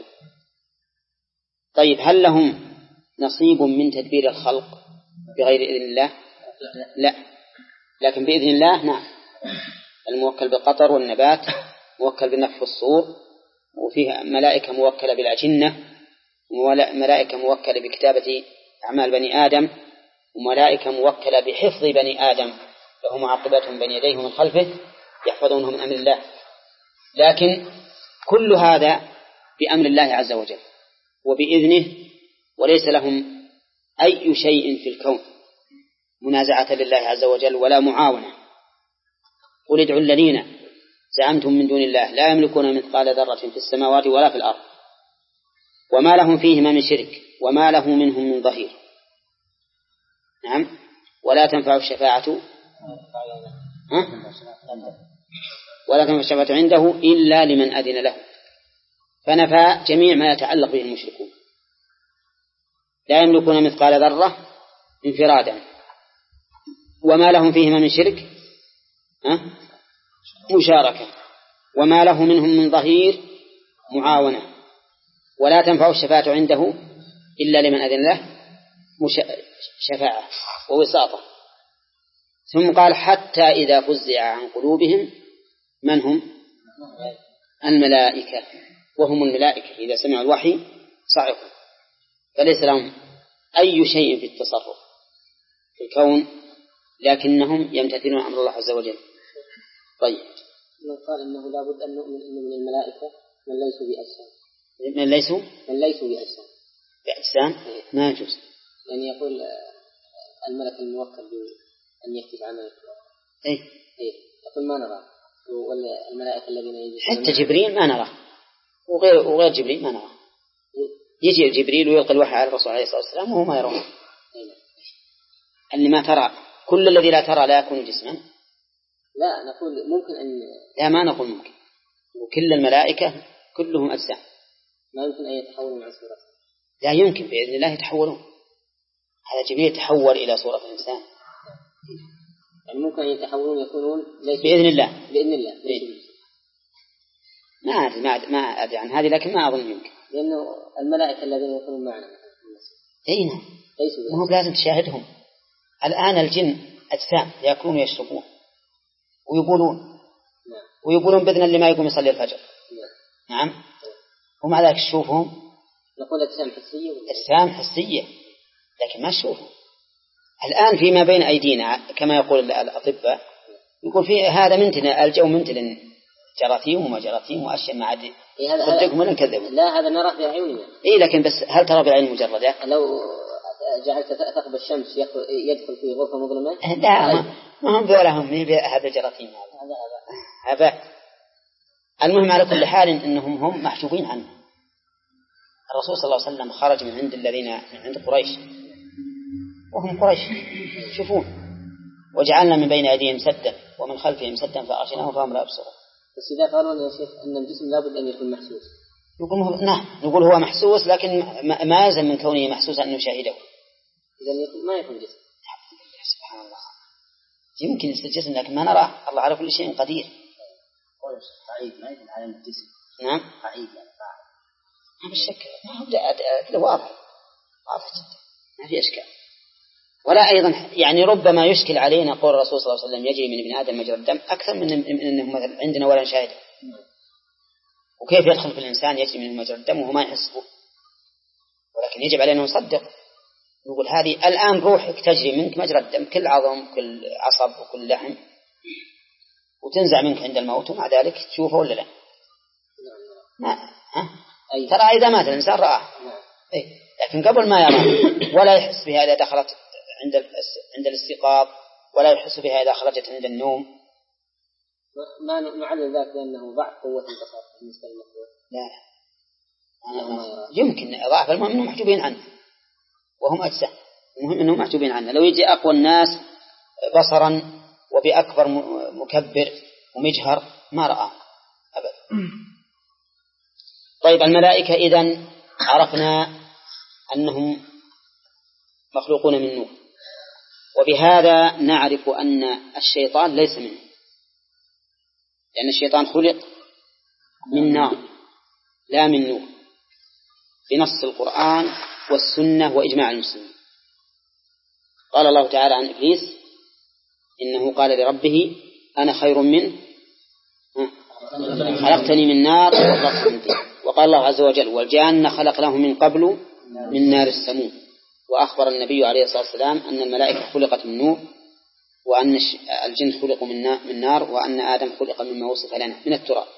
طيب هل لهم نصيب من تدبير الخلق بغير إذن الله؟ لا لكن بإذن الله نعم. الموكل بالقطر والنبات موكل بالنفخ الصور، وفيها ملائكة موكلة بالأجنة، وملائكة موكلة بكتابة أعمال بني آدم، وملائكة موكلة بحفظ بني آدم له معقبات من بين يديه ومن خلفه يحفظونه من أمر الله. لكن كل هذا بأمر الله عز وجل وبإذنه، وليس لهم أي شيء في الكون منازعة لله عز وجل ولا معاونة. قل ادعوا الذين زعمتم من دون الله لا يملكون مثقال ذرة في السماوات ولا في الأرض وما لهم فيهما من شرك وما له منهم من ظهير. نعم. ولا تنفع الشفاعة ها؟ ولا تنفع الشفاعة عنده إلا لمن أذن له، فنفى جميع ما يتعلق به المشركون. لا يملكون مثقال ذرة انفرادا وما لهم فيهما من شرك ها؟ مشاركة وما له منهم من ظهير معاونة. ولا تنفع الشفاعة عنده إلا لمن أذن له مش... شفاعة ووساطة. ثم قال حتى إذا فزع عن قلوبهم من هم؟ الملائكة، وهم الملائكة إذا سمعوا الوحي صعقوا، فليس لهم أي شيء في التصرف في الكون لكنهم يمتثلون أمر الله عز وجل. طيب من قال إنه لابد أن نؤمن إن من الملائكة من ليسوا بأجسام من ليسوا من ليسوا بأجسام بأجسام ما يجوز. يعني يقول الملك الموكل بأن يكتب عمله إيه إيه يقول ما نرى، ولا الملائكة الذين يجي حتى جبريل ما نرى وغير وغير جبريل ما نرى. يجي جبريل ويلقي الوحي على الرسول عليه الصلاة والسلام وهو ما يرونه. اللي ما ترى كل الذي لا ترى لا يكون جسما. لا نقول ممكن أن لا ما نقول ممكن، وكل الملائكة كلهم أجسام ما يمكن أن يتحولوا مع صورة. لا يمكن بإذن الله يتحولون. هذا جبريل يتحول إلى صورة الإنسان يعني ممكن أن يتحولون يكونون بإذن الله بإذن الله إيه. ما أدري ما أدري ما أدري عن هذه لكن ما أظن يمكن، لأنه الملائكة الذين يكونون معنا أين ما هو لازم تشاهدهم. الآن الجن أجسام يأكلون ويشربون ويقولون ويقولون بإذن اللي ما يقوم يصلي الفجر. نعم. ومع ذلك تشوفهم نقول أجسام حسية أجسام حسية لكن ما نشوفه الآن فيما بين أيدينا كما يقول الأطباء يقول في هذا منتنا ألجأوا منتنا جراثيم وما جراثيم وأشياء ما عاد صدقوا من كذبوا. لا هذا نراه بعيوننا. إيه لكن بس هل ترى بالعين مجردة؟ لو جعلت ثقب الشمس يدخل في غرفة مظلمة؟ لا ما هم ذولا هم هذا جراثيم هذا هذا. المهم على كل حال إنهم هم محجوبين عنه. الرسول صلى الله عليه وسلم خرج من عند الذين من عند قريش وهم قريش شوفون وجعلنا من بين أيديهم سدا ومن خلفهم سدا فأغشيناهم فهم لا يبصرون. بس إذا قالوا يا شيخ أن الجسم لابد أن يكون محسوس نقول نعم نقول هو محسوس لكن ما يلزم من كونه محسوسا أن نشاهده. إذا ما يكون جسم. سبحان الله يمكن يستجسم لكن ما نراه. الله على كل شيء قدير. قعيد ما يدل على الجسم. نعم قعيد يعني قاعد. ما بالشك ما هو كذا واضح واضح جدا ما في إشكال. ولا أيضا يعني ربما يشكل علينا قول الرسول صلى الله عليه وسلم يجري من ابن آدم مجرى الدم أكثر من أنه مثلا عندنا ولا نشاهده. وكيف يدخل في الإنسان يجري منه مجرى الدم وهو ما يحسبه ولكن يجب علينا نصدق نقول هذه الآن روحك تجري منك مجرى الدم كل عظم كل عصب وكل لحم وتنزع منك عند الموت ومع ذلك تشوفه ولا لا؟ ما ها؟ ترى إذا مات الإنسان رآه إيه؟ لكن قبل ما يرى ولا يحس بها إذا دخلت عند عند الاستيقاظ ولا يحس بها إذا خرجت عند النوم. ما نعلل ذلك لأنه ضعف قوة البصر بالنسبة للمخلوق. لا يمكن ضعف المهم أنهم محجوبين عنه وهم أجسام المهم أنهم محجوبين عنه. لو يجي أقوى الناس بصرا وبأكبر مكبر ومجهر ما رأى أبدا. طيب الملائكة إذن عرفنا أنهم مخلوقون من نور وبهذا نعرف أن الشيطان ليس منه لأن الشيطان خلق من نار لا من نور بنص القرآن والسنة وإجماع المسلمين. قال الله تعالى عن إبليس إنه قال لربه أنا خير منه خلقتني من نار وخلقته من طين. وقال الله عز وجل والجان خلق له من قبل من نار السموم. وأخبر النبي عليه الصلاة والسلام أن الملائكة خلقت من نور وأن الجن خلقوا من نار وأن آدم خلق مما وصف لنا من التراب.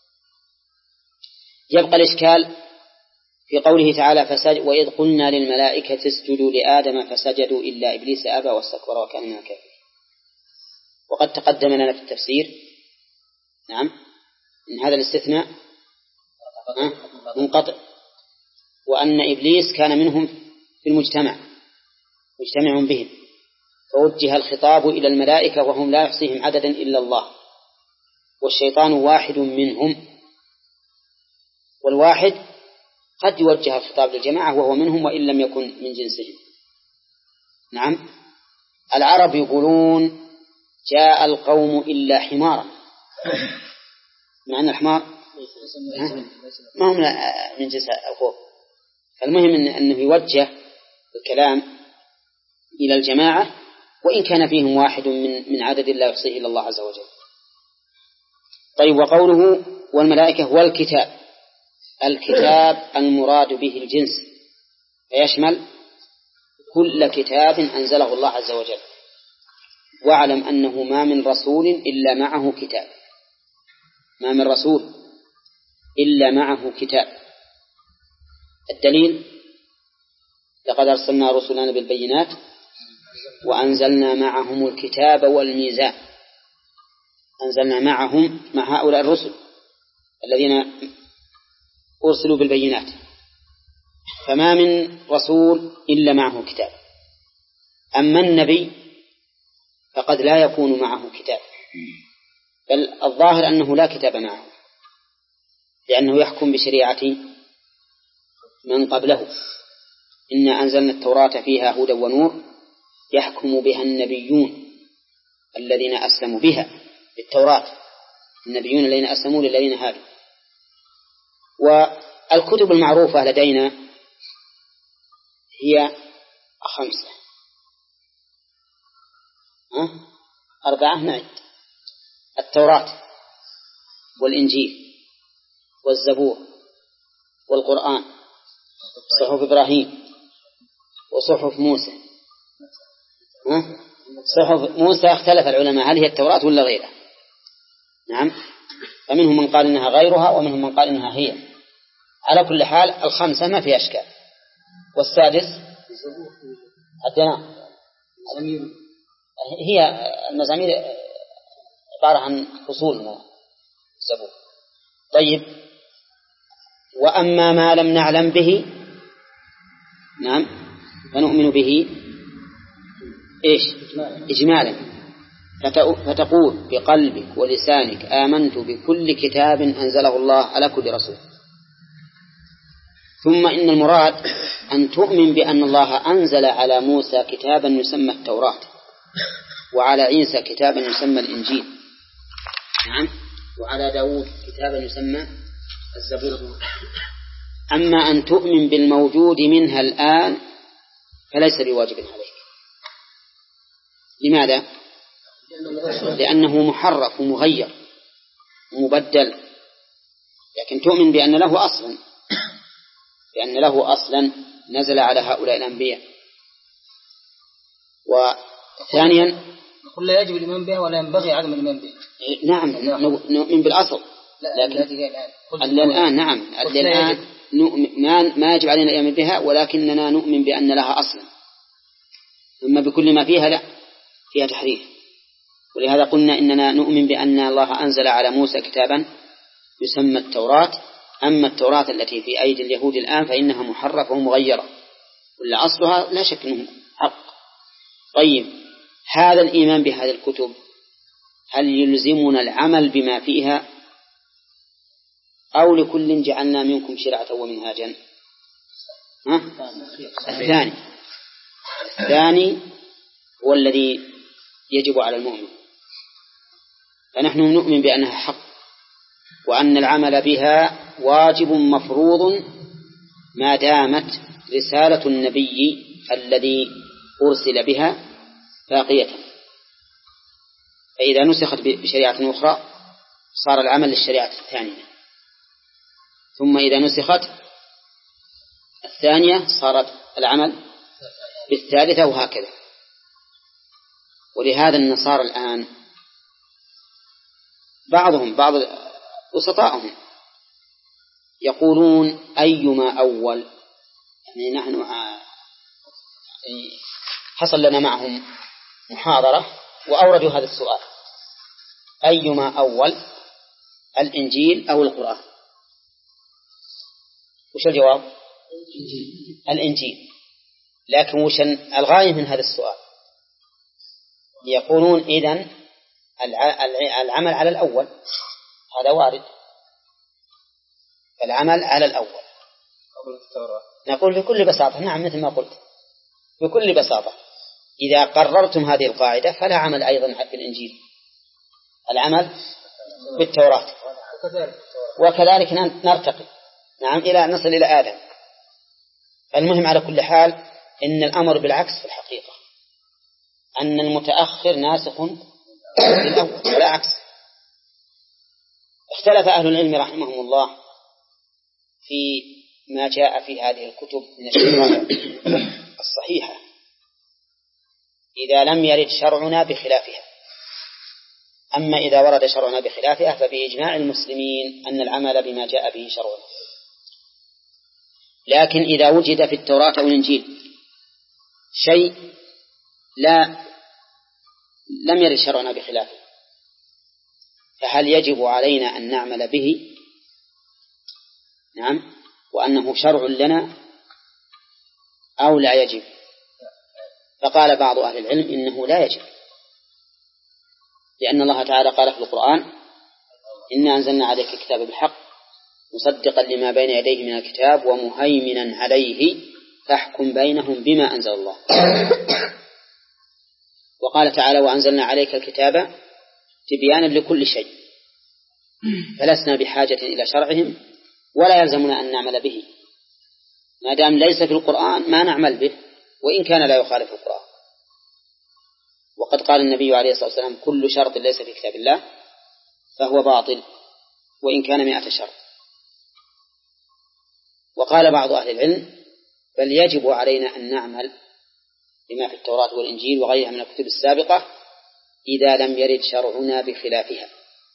يبقى الإشكال في قوله تعالى فسجد وإذ قلنا للملائكة اسجدوا لآدم فسجدوا إلا إبليس أبى واستكبر وكان من الكافرين. وقد تقدم لنا في التفسير نعم إن هذا الاستثناء منقطع وأن إبليس كان منهم في المجتمع مجتمع بهم فوجه الخطاب إلى الملائكة وهم لا يحصيهم عددا إلا الله والشيطان واحد منهم والواحد قد يوجه الخطاب للجماعة وهو منهم وإن لم يكن من جنسهم. نعم العرب يقولون جاء القوم إلا حمارا معنى الحمار ما هم من جنس القوم. فالمهم أنه يوجه الكلام إلى الجماعة وإن كان فيهم واحد من من عدد لا يحصيه إلا الله عز وجل. طيب وقوله والملائكة والكتاب الكتاب المراد به الجنس فيشمل كل كتاب أنزله الله عز وجل. واعلم أنه ما من رسول إلا معه كتاب ما من رسول إلا معه كتاب. الدليل لقد أرسلنا رسلنا بالبينات وأنزلنا معهم الكتاب والميزان. أنزلنا معهم مع هؤلاء الرسل الذين أرسلوا بالبينات فما من رسول إلا معه كتاب. أما النبي فقد لا يكون معه كتاب بل الظاهر أنه لا كتاب معه لأنه يحكم بشريعة من قبله. إنا أنزلنا التوراة فيها هدى ونور يحكم بها النبيون الذين أسلموا بها بالتوراة النبيون الذين أسلموا للذين هادوا. والكتب المعروفة لدينا هي خمسة أه؟ أربعة نعد التوراة والإنجيل والزبور والقرآن صحف إبراهيم وصحف موسى. ها؟ صحف موسى اختلف العلماء هل هي التوراة ولا غيرها. نعم، فمنهم من قال إنها غيرها ومنهم من قال إنها هي. على كل حال الخمسة ما في أشكال. والسادس عندنا هي المزامير عبارة عن فصول من الزبور. طيب، وأما ما لم نعلم به نعم فنؤمن به إيش إجمالا، فتقول بقلبك ولسانك آمنت بكل كتاب أنزله الله على كل رسول. ثم إن المراد أن تؤمن بأن الله أنزل على موسى كتابا يسمى التوراة وعلى عيسى كتابا يسمى الإنجيل. نعم، وعلى داود كتابا يسمى الزبور. أما أن تؤمن بالموجود منها الآن فليس بواجب عليك. لماذا؟ لأنه محرف ومغير ومبدل. لكن تؤمن بأن له أصلا، بأن له أصلا نزل على هؤلاء الأنبياء. وثانيا نقول لا يجب الإيمان بها ولا ينبغي عدم الإيمان بها. نعم، نؤمن بالأصل، لكن الآن نعم الآن ما يجب علينا الإيمان بها، ولكننا نؤمن بأن لها أصلا. أما بكل ما فيها لا، فيها تحريف. ولهذا قلنا إننا نؤمن بأن الله أنزل على موسى كتابا يسمى التوراة. أما التوراة التي في أيدي اليهود الآن فإنها محرفة ومغيرة، ولا أصلها لا شك أنه حق. طيب، هذا الإيمان بهذه الكتب هل يلزمنا العمل بما فيها أو لكل جعلنا منكم شرعة ومنهاجا؟ ها؟ الثاني الثاني هو الذي يجب على المؤمن. فنحن نؤمن بأنها حق وأن العمل بها واجب مفروض ما دامت رسالة النبي الذي أرسل بها باقية. فإذا نسخت بشريعة أخرى صار العمل للشريعة الثانية، ثم إذا نسخت الثانية صارت العمل بالثالثة، وهكذا. ولهذا النصارى الآن بعضهم بعض وسطائهم يقولون أيما أول، يعني نحن حصل لنا معهم محاضرة وأوردوا هذا السؤال: أيما أول، الإنجيل أو القرآن؟ وش الجواب؟ الإنجيل. لكن وش الغاية من هذا السؤال؟ يقولون إذن العمل على الأول، هذا وارد، العمل على الأول. نقول بكل بساطة نعم، مثل ما قلت بكل بساطة، إذا قررتم هذه القاعدة فلا عمل أيضا في الإنجيل، العمل بالتوراة. وكذلك نرتقي نعم إلى نصل إلى آدم. المهم على كل حال إن الأمر بالعكس في الحقيقة، أن المتأخر ناسخ للأول ولا عكس. اختلف أهل العلم رحمهم الله في ما جاء في هذه الكتب من الشرائع الصحيحة إذا لم يرد شرعنا بخلافها. أما إذا ورد شرعنا بخلافها فبإجماع المسلمين أن العمل بما جاء به شرعنا. لكن إذا وجد في التوراة أو الإنجيل شيء لا لم يرد شرعنا بخلافه فهل يجب علينا أن نعمل به؟ نعم، وأنه شرع لنا أو لا يجب؟ فقال بعض أهل العلم إنه لا يجب، لأن الله تعالى قال في القرآن: إنا أنزلنا عليك الكتاب بالحق مصدقا لما بين يديه من الكتاب ومهيمنا عليه فاحكم بينهم بما أنزل الله. وقال تعالى: وأنزلنا عليك الكتاب تبيانا لكل شيء، فلسنا بحاجة إلى شرعهم ولا يلزمنا أن نعمل به، ما دام ليس في القرآن ما نعمل به وإن كان لا يخالف القرآن. وقد قال النبي عليه الصلاة والسلام: كل شرط ليس في كتاب الله فهو باطل وإن كان مئة شرط. وقال بعض أهل العلم بل يجب علينا أن نعمل بما في التوراة والإنجيل وغيرها من الكتب السابقة إذا لم يرد شرعنا بخلافها.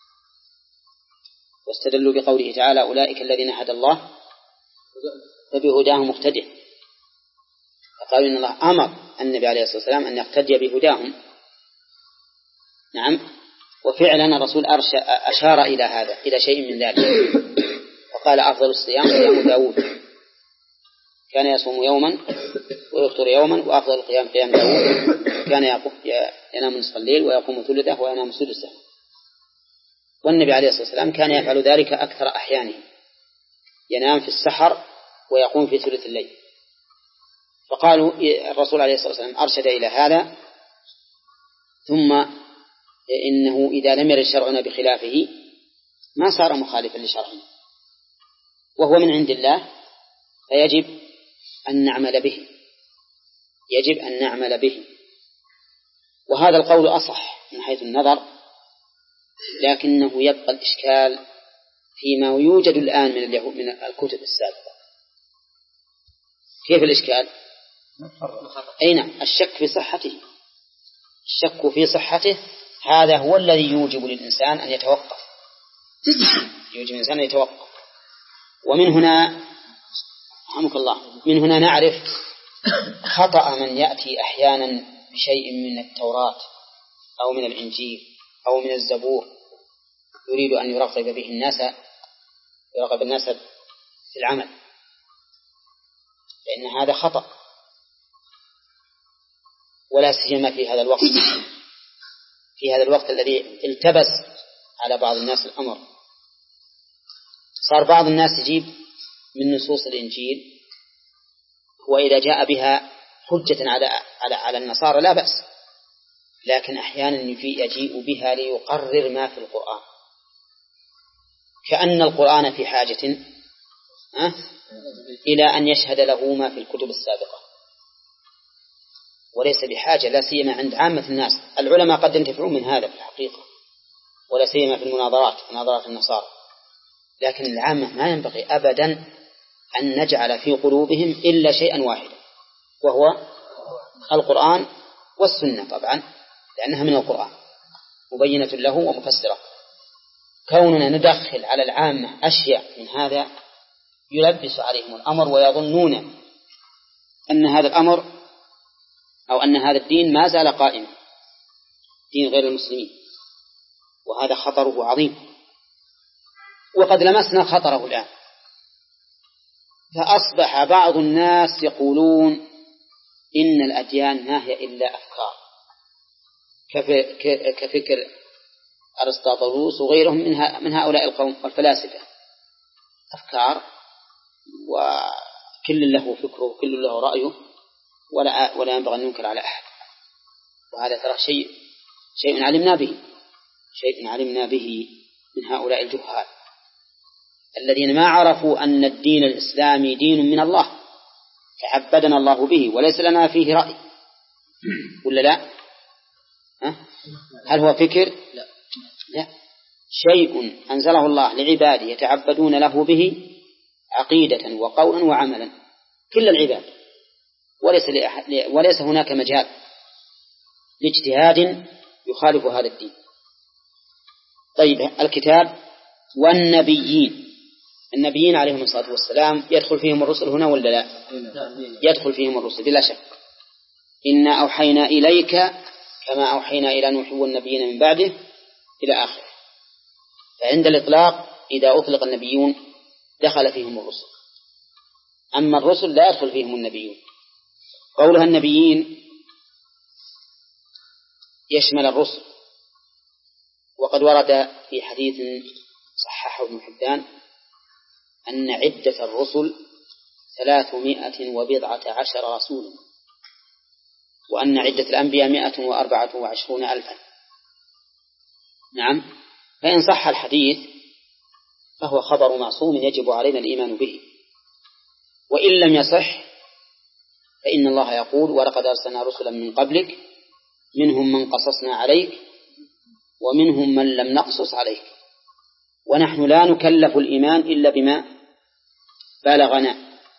واستدلوا بقوله تعالى أولئك الذين هدى الله فبهداهم مقتدع، فقالوا إن الله أمر النبي عليه الصلاة والسلام أن يقتدي بهداهم. نعم، وفعلا الرسول أشار إلى هذا، إلى شيء من ذلك، فقال أفضل الصيام صيام داود، كان يصوم يوما ويفطر يوما، وأفضل القيام قيام داود، كان ينام نصف الليل ويقوم ثلثه وينام سدسه. والنبي عليه الصلاة والسلام كان يفعل ذلك أكثر أحيانه، ينام في السحر ويقوم في ثلث الليل. فقالوا الرسول عليه الصلاة والسلام أرشد إلى هذا، ثم إنه إذا لم يرد شرعنا بخلافه ما صار مخالفا لشرعنا، وهو من عند الله، فيجب أن نعمل به، يجب أن نعمل به. وهذا القول أصح من حيث النظر، لكنه يبقى الإشكال فيما يوجد الآن من اليهود من الكتب السابقة. كيف الإشكال؟ أين الشك في صحته؟ الشك في صحته هذا هو الذي يوجب للإنسان أن يتوقف، يوجب الإنسان أن يتوقف. ومن هنا رحمك الله من هنا نعرف خطأ من يأتي أحيانا بشيء من التوراة أو من الإنجيل أو من الزبور يريد أن يرغب به الناس، يرغب الناس في العمل، لأن هذا خطأ، ولا سيما في هذا الوقت، في هذا الوقت الذي التبس على بعض الناس الأمر. صار بعض الناس يجيب من نصوص الإنجيل وإذا جاء بها حجة على على على النصارى لا بأس، لكن أحيانا يجيء بها ليقرر ما في القرآن، كأن القرآن في حاجة إلى أن يشهد له ما في الكتب السابقة، وليس بحاجة، لا سيما عند عامة الناس. العلماء قد ينتفعون من هذا في الحقيقة، ولا سيما في المناظرات، مناظرات النصارى، لكن العامة ما ينبغي أبدا أن نجعل في قلوبهم إلا شيئا واحدا، وهو القرآن والسنة، طبعا لأنها من القرآن مبينة له ومفسرة. كوننا ندخل على العامة أشياء من هذا يلبس عليهم الأمر، ويظنون أن هذا الأمر أو أن هذا الدين ما زال قائما، دين غير المسلمين، وهذا خطره عظيم، وقد لمسنا خطره الآن. فأصبح بعض الناس يقولون إن الأديان ما هي إلا أفكار، كفكر أرسطاطالوس وغيرهم من هؤلاء القوم والفلاسفة، أفكار وكل له فكره وكل له رأيه، ولا ولا ينبغي أن ننكر على أحد. وهذا ترى شيء شيء علمنا به شيء علمنا به من هؤلاء الجهال الذين ما عرفوا أن الدين الإسلامي دين من الله تعبدنا الله به وليس لنا فيه رأي، ولا لا؟ هل هو فكر؟ لا. لا، شيء أنزله الله لعباده يتعبدون له به عقيدة وقولا وعملا، كل العباد، وليس وليس هناك مجال لاجتهاد يخالف هذا الدين. طيب، الكتاب والنبيين، النبيين عليهم الصلاة والسلام يدخل فيهم الرسل هنا ولا لا؟ يدخل فيهم الرسل بلا شك. إنا أوحينا إليك كما أوحينا إلى نوح والنبيين من بعده إلى آخره. فعند الإطلاق إذا أطلق النبيون دخل فيهم الرسل، أما الرسل لا يدخل فيهم النبيون. قولها النبيين يشمل الرسل، وقد ورد في حديث صححه ابن حبان أن عدة الرسل ثلاثمائة وبضعة عشر رسولا، وأن عدة الأنبياء مائة وأربعة وعشرون ألفا. نعم، فإن صح الحديث فهو خبر معصوم يجب علينا الإيمان به، وإن لم يصح فإن الله يقول ولقد أرسلنا رسلا من قبلك منهم من قصصنا عليك ومنهم من لم نقصص عليك، ونحن لا نكلف الإيمان إلا بما بلغنا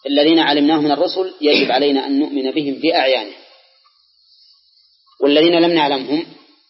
الذين علمناه من الرسل يجب علينا أن نؤمن بهم بأعيانهم، والذين لم نعلمهم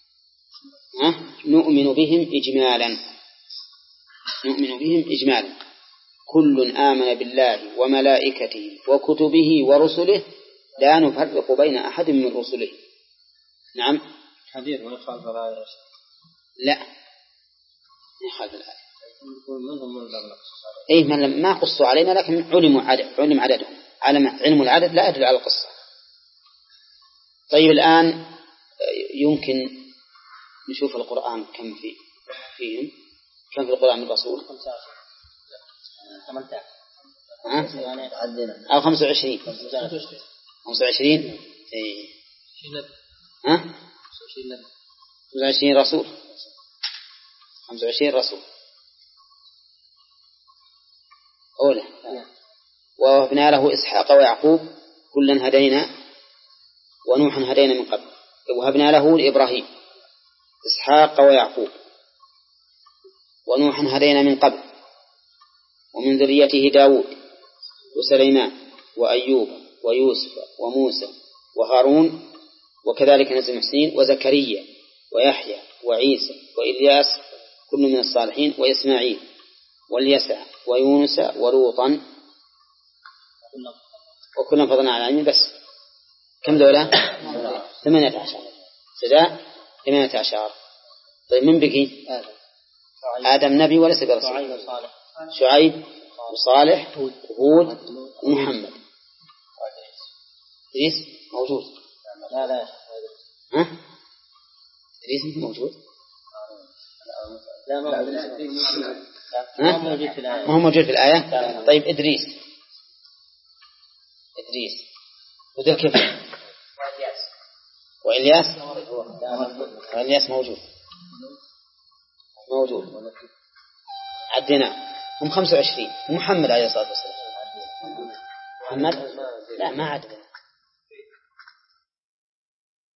نؤمن بهم إجمالا نؤمن بهم إجمالا كل آمن بالله وملائكته وكتبه ورسله لا نفرق بين أحد من رسله. نعم. حديث من خالف الآية. لا من خالف الآية. منهم من لم نقص عليه. إيه من ما قصوا علينا لكن علموا عدد علم عددهم. علم علم العدد لا يدل على القصة. طيب الآن يمكن نشوف القرآن كم في فيهم كم في القرآن من رسول؟ ثمانية عشر أو خمسة وعشرين خمسة وعشرين إيه ها خمسة وعشرين رسول خمسة وعشرين رسول أولى. ووهبنا له إسحاق ويعقوب كلا هدينا ونوحا هدينا من قبل. وهبنا له لإبراهيم إسحاق ويعقوب ونوحا هدينا من قبل ومن ذريته داود وسليمان وأيوب ويوسف وموسى وهارون وكذلك نزل المحسنين وزكريا ويحيى وعيسى وإلياس كل من الصالحين وإسماعيل واليسع ويونس ولوطا وكلهم فضلنا على العالمين. بس كم دولة؟ ثمانية عشر سداء ثمانية عشر. طيب من بقي؟ آدم نبي وليس برسول. شعيب وصالح وهود ومحمد. إدريس موجود؟ لا لا ها؟ إدريس موجود؟ لا ما موجود في الآية. ما هو موجود في الآية. طيب إدريس إدريس وذو الكفل وإلياس وإلياس موجود موجود عدنا هم خمسة وعشرين. محمد عليه الصلاة والسلام محمد لا ما عدنا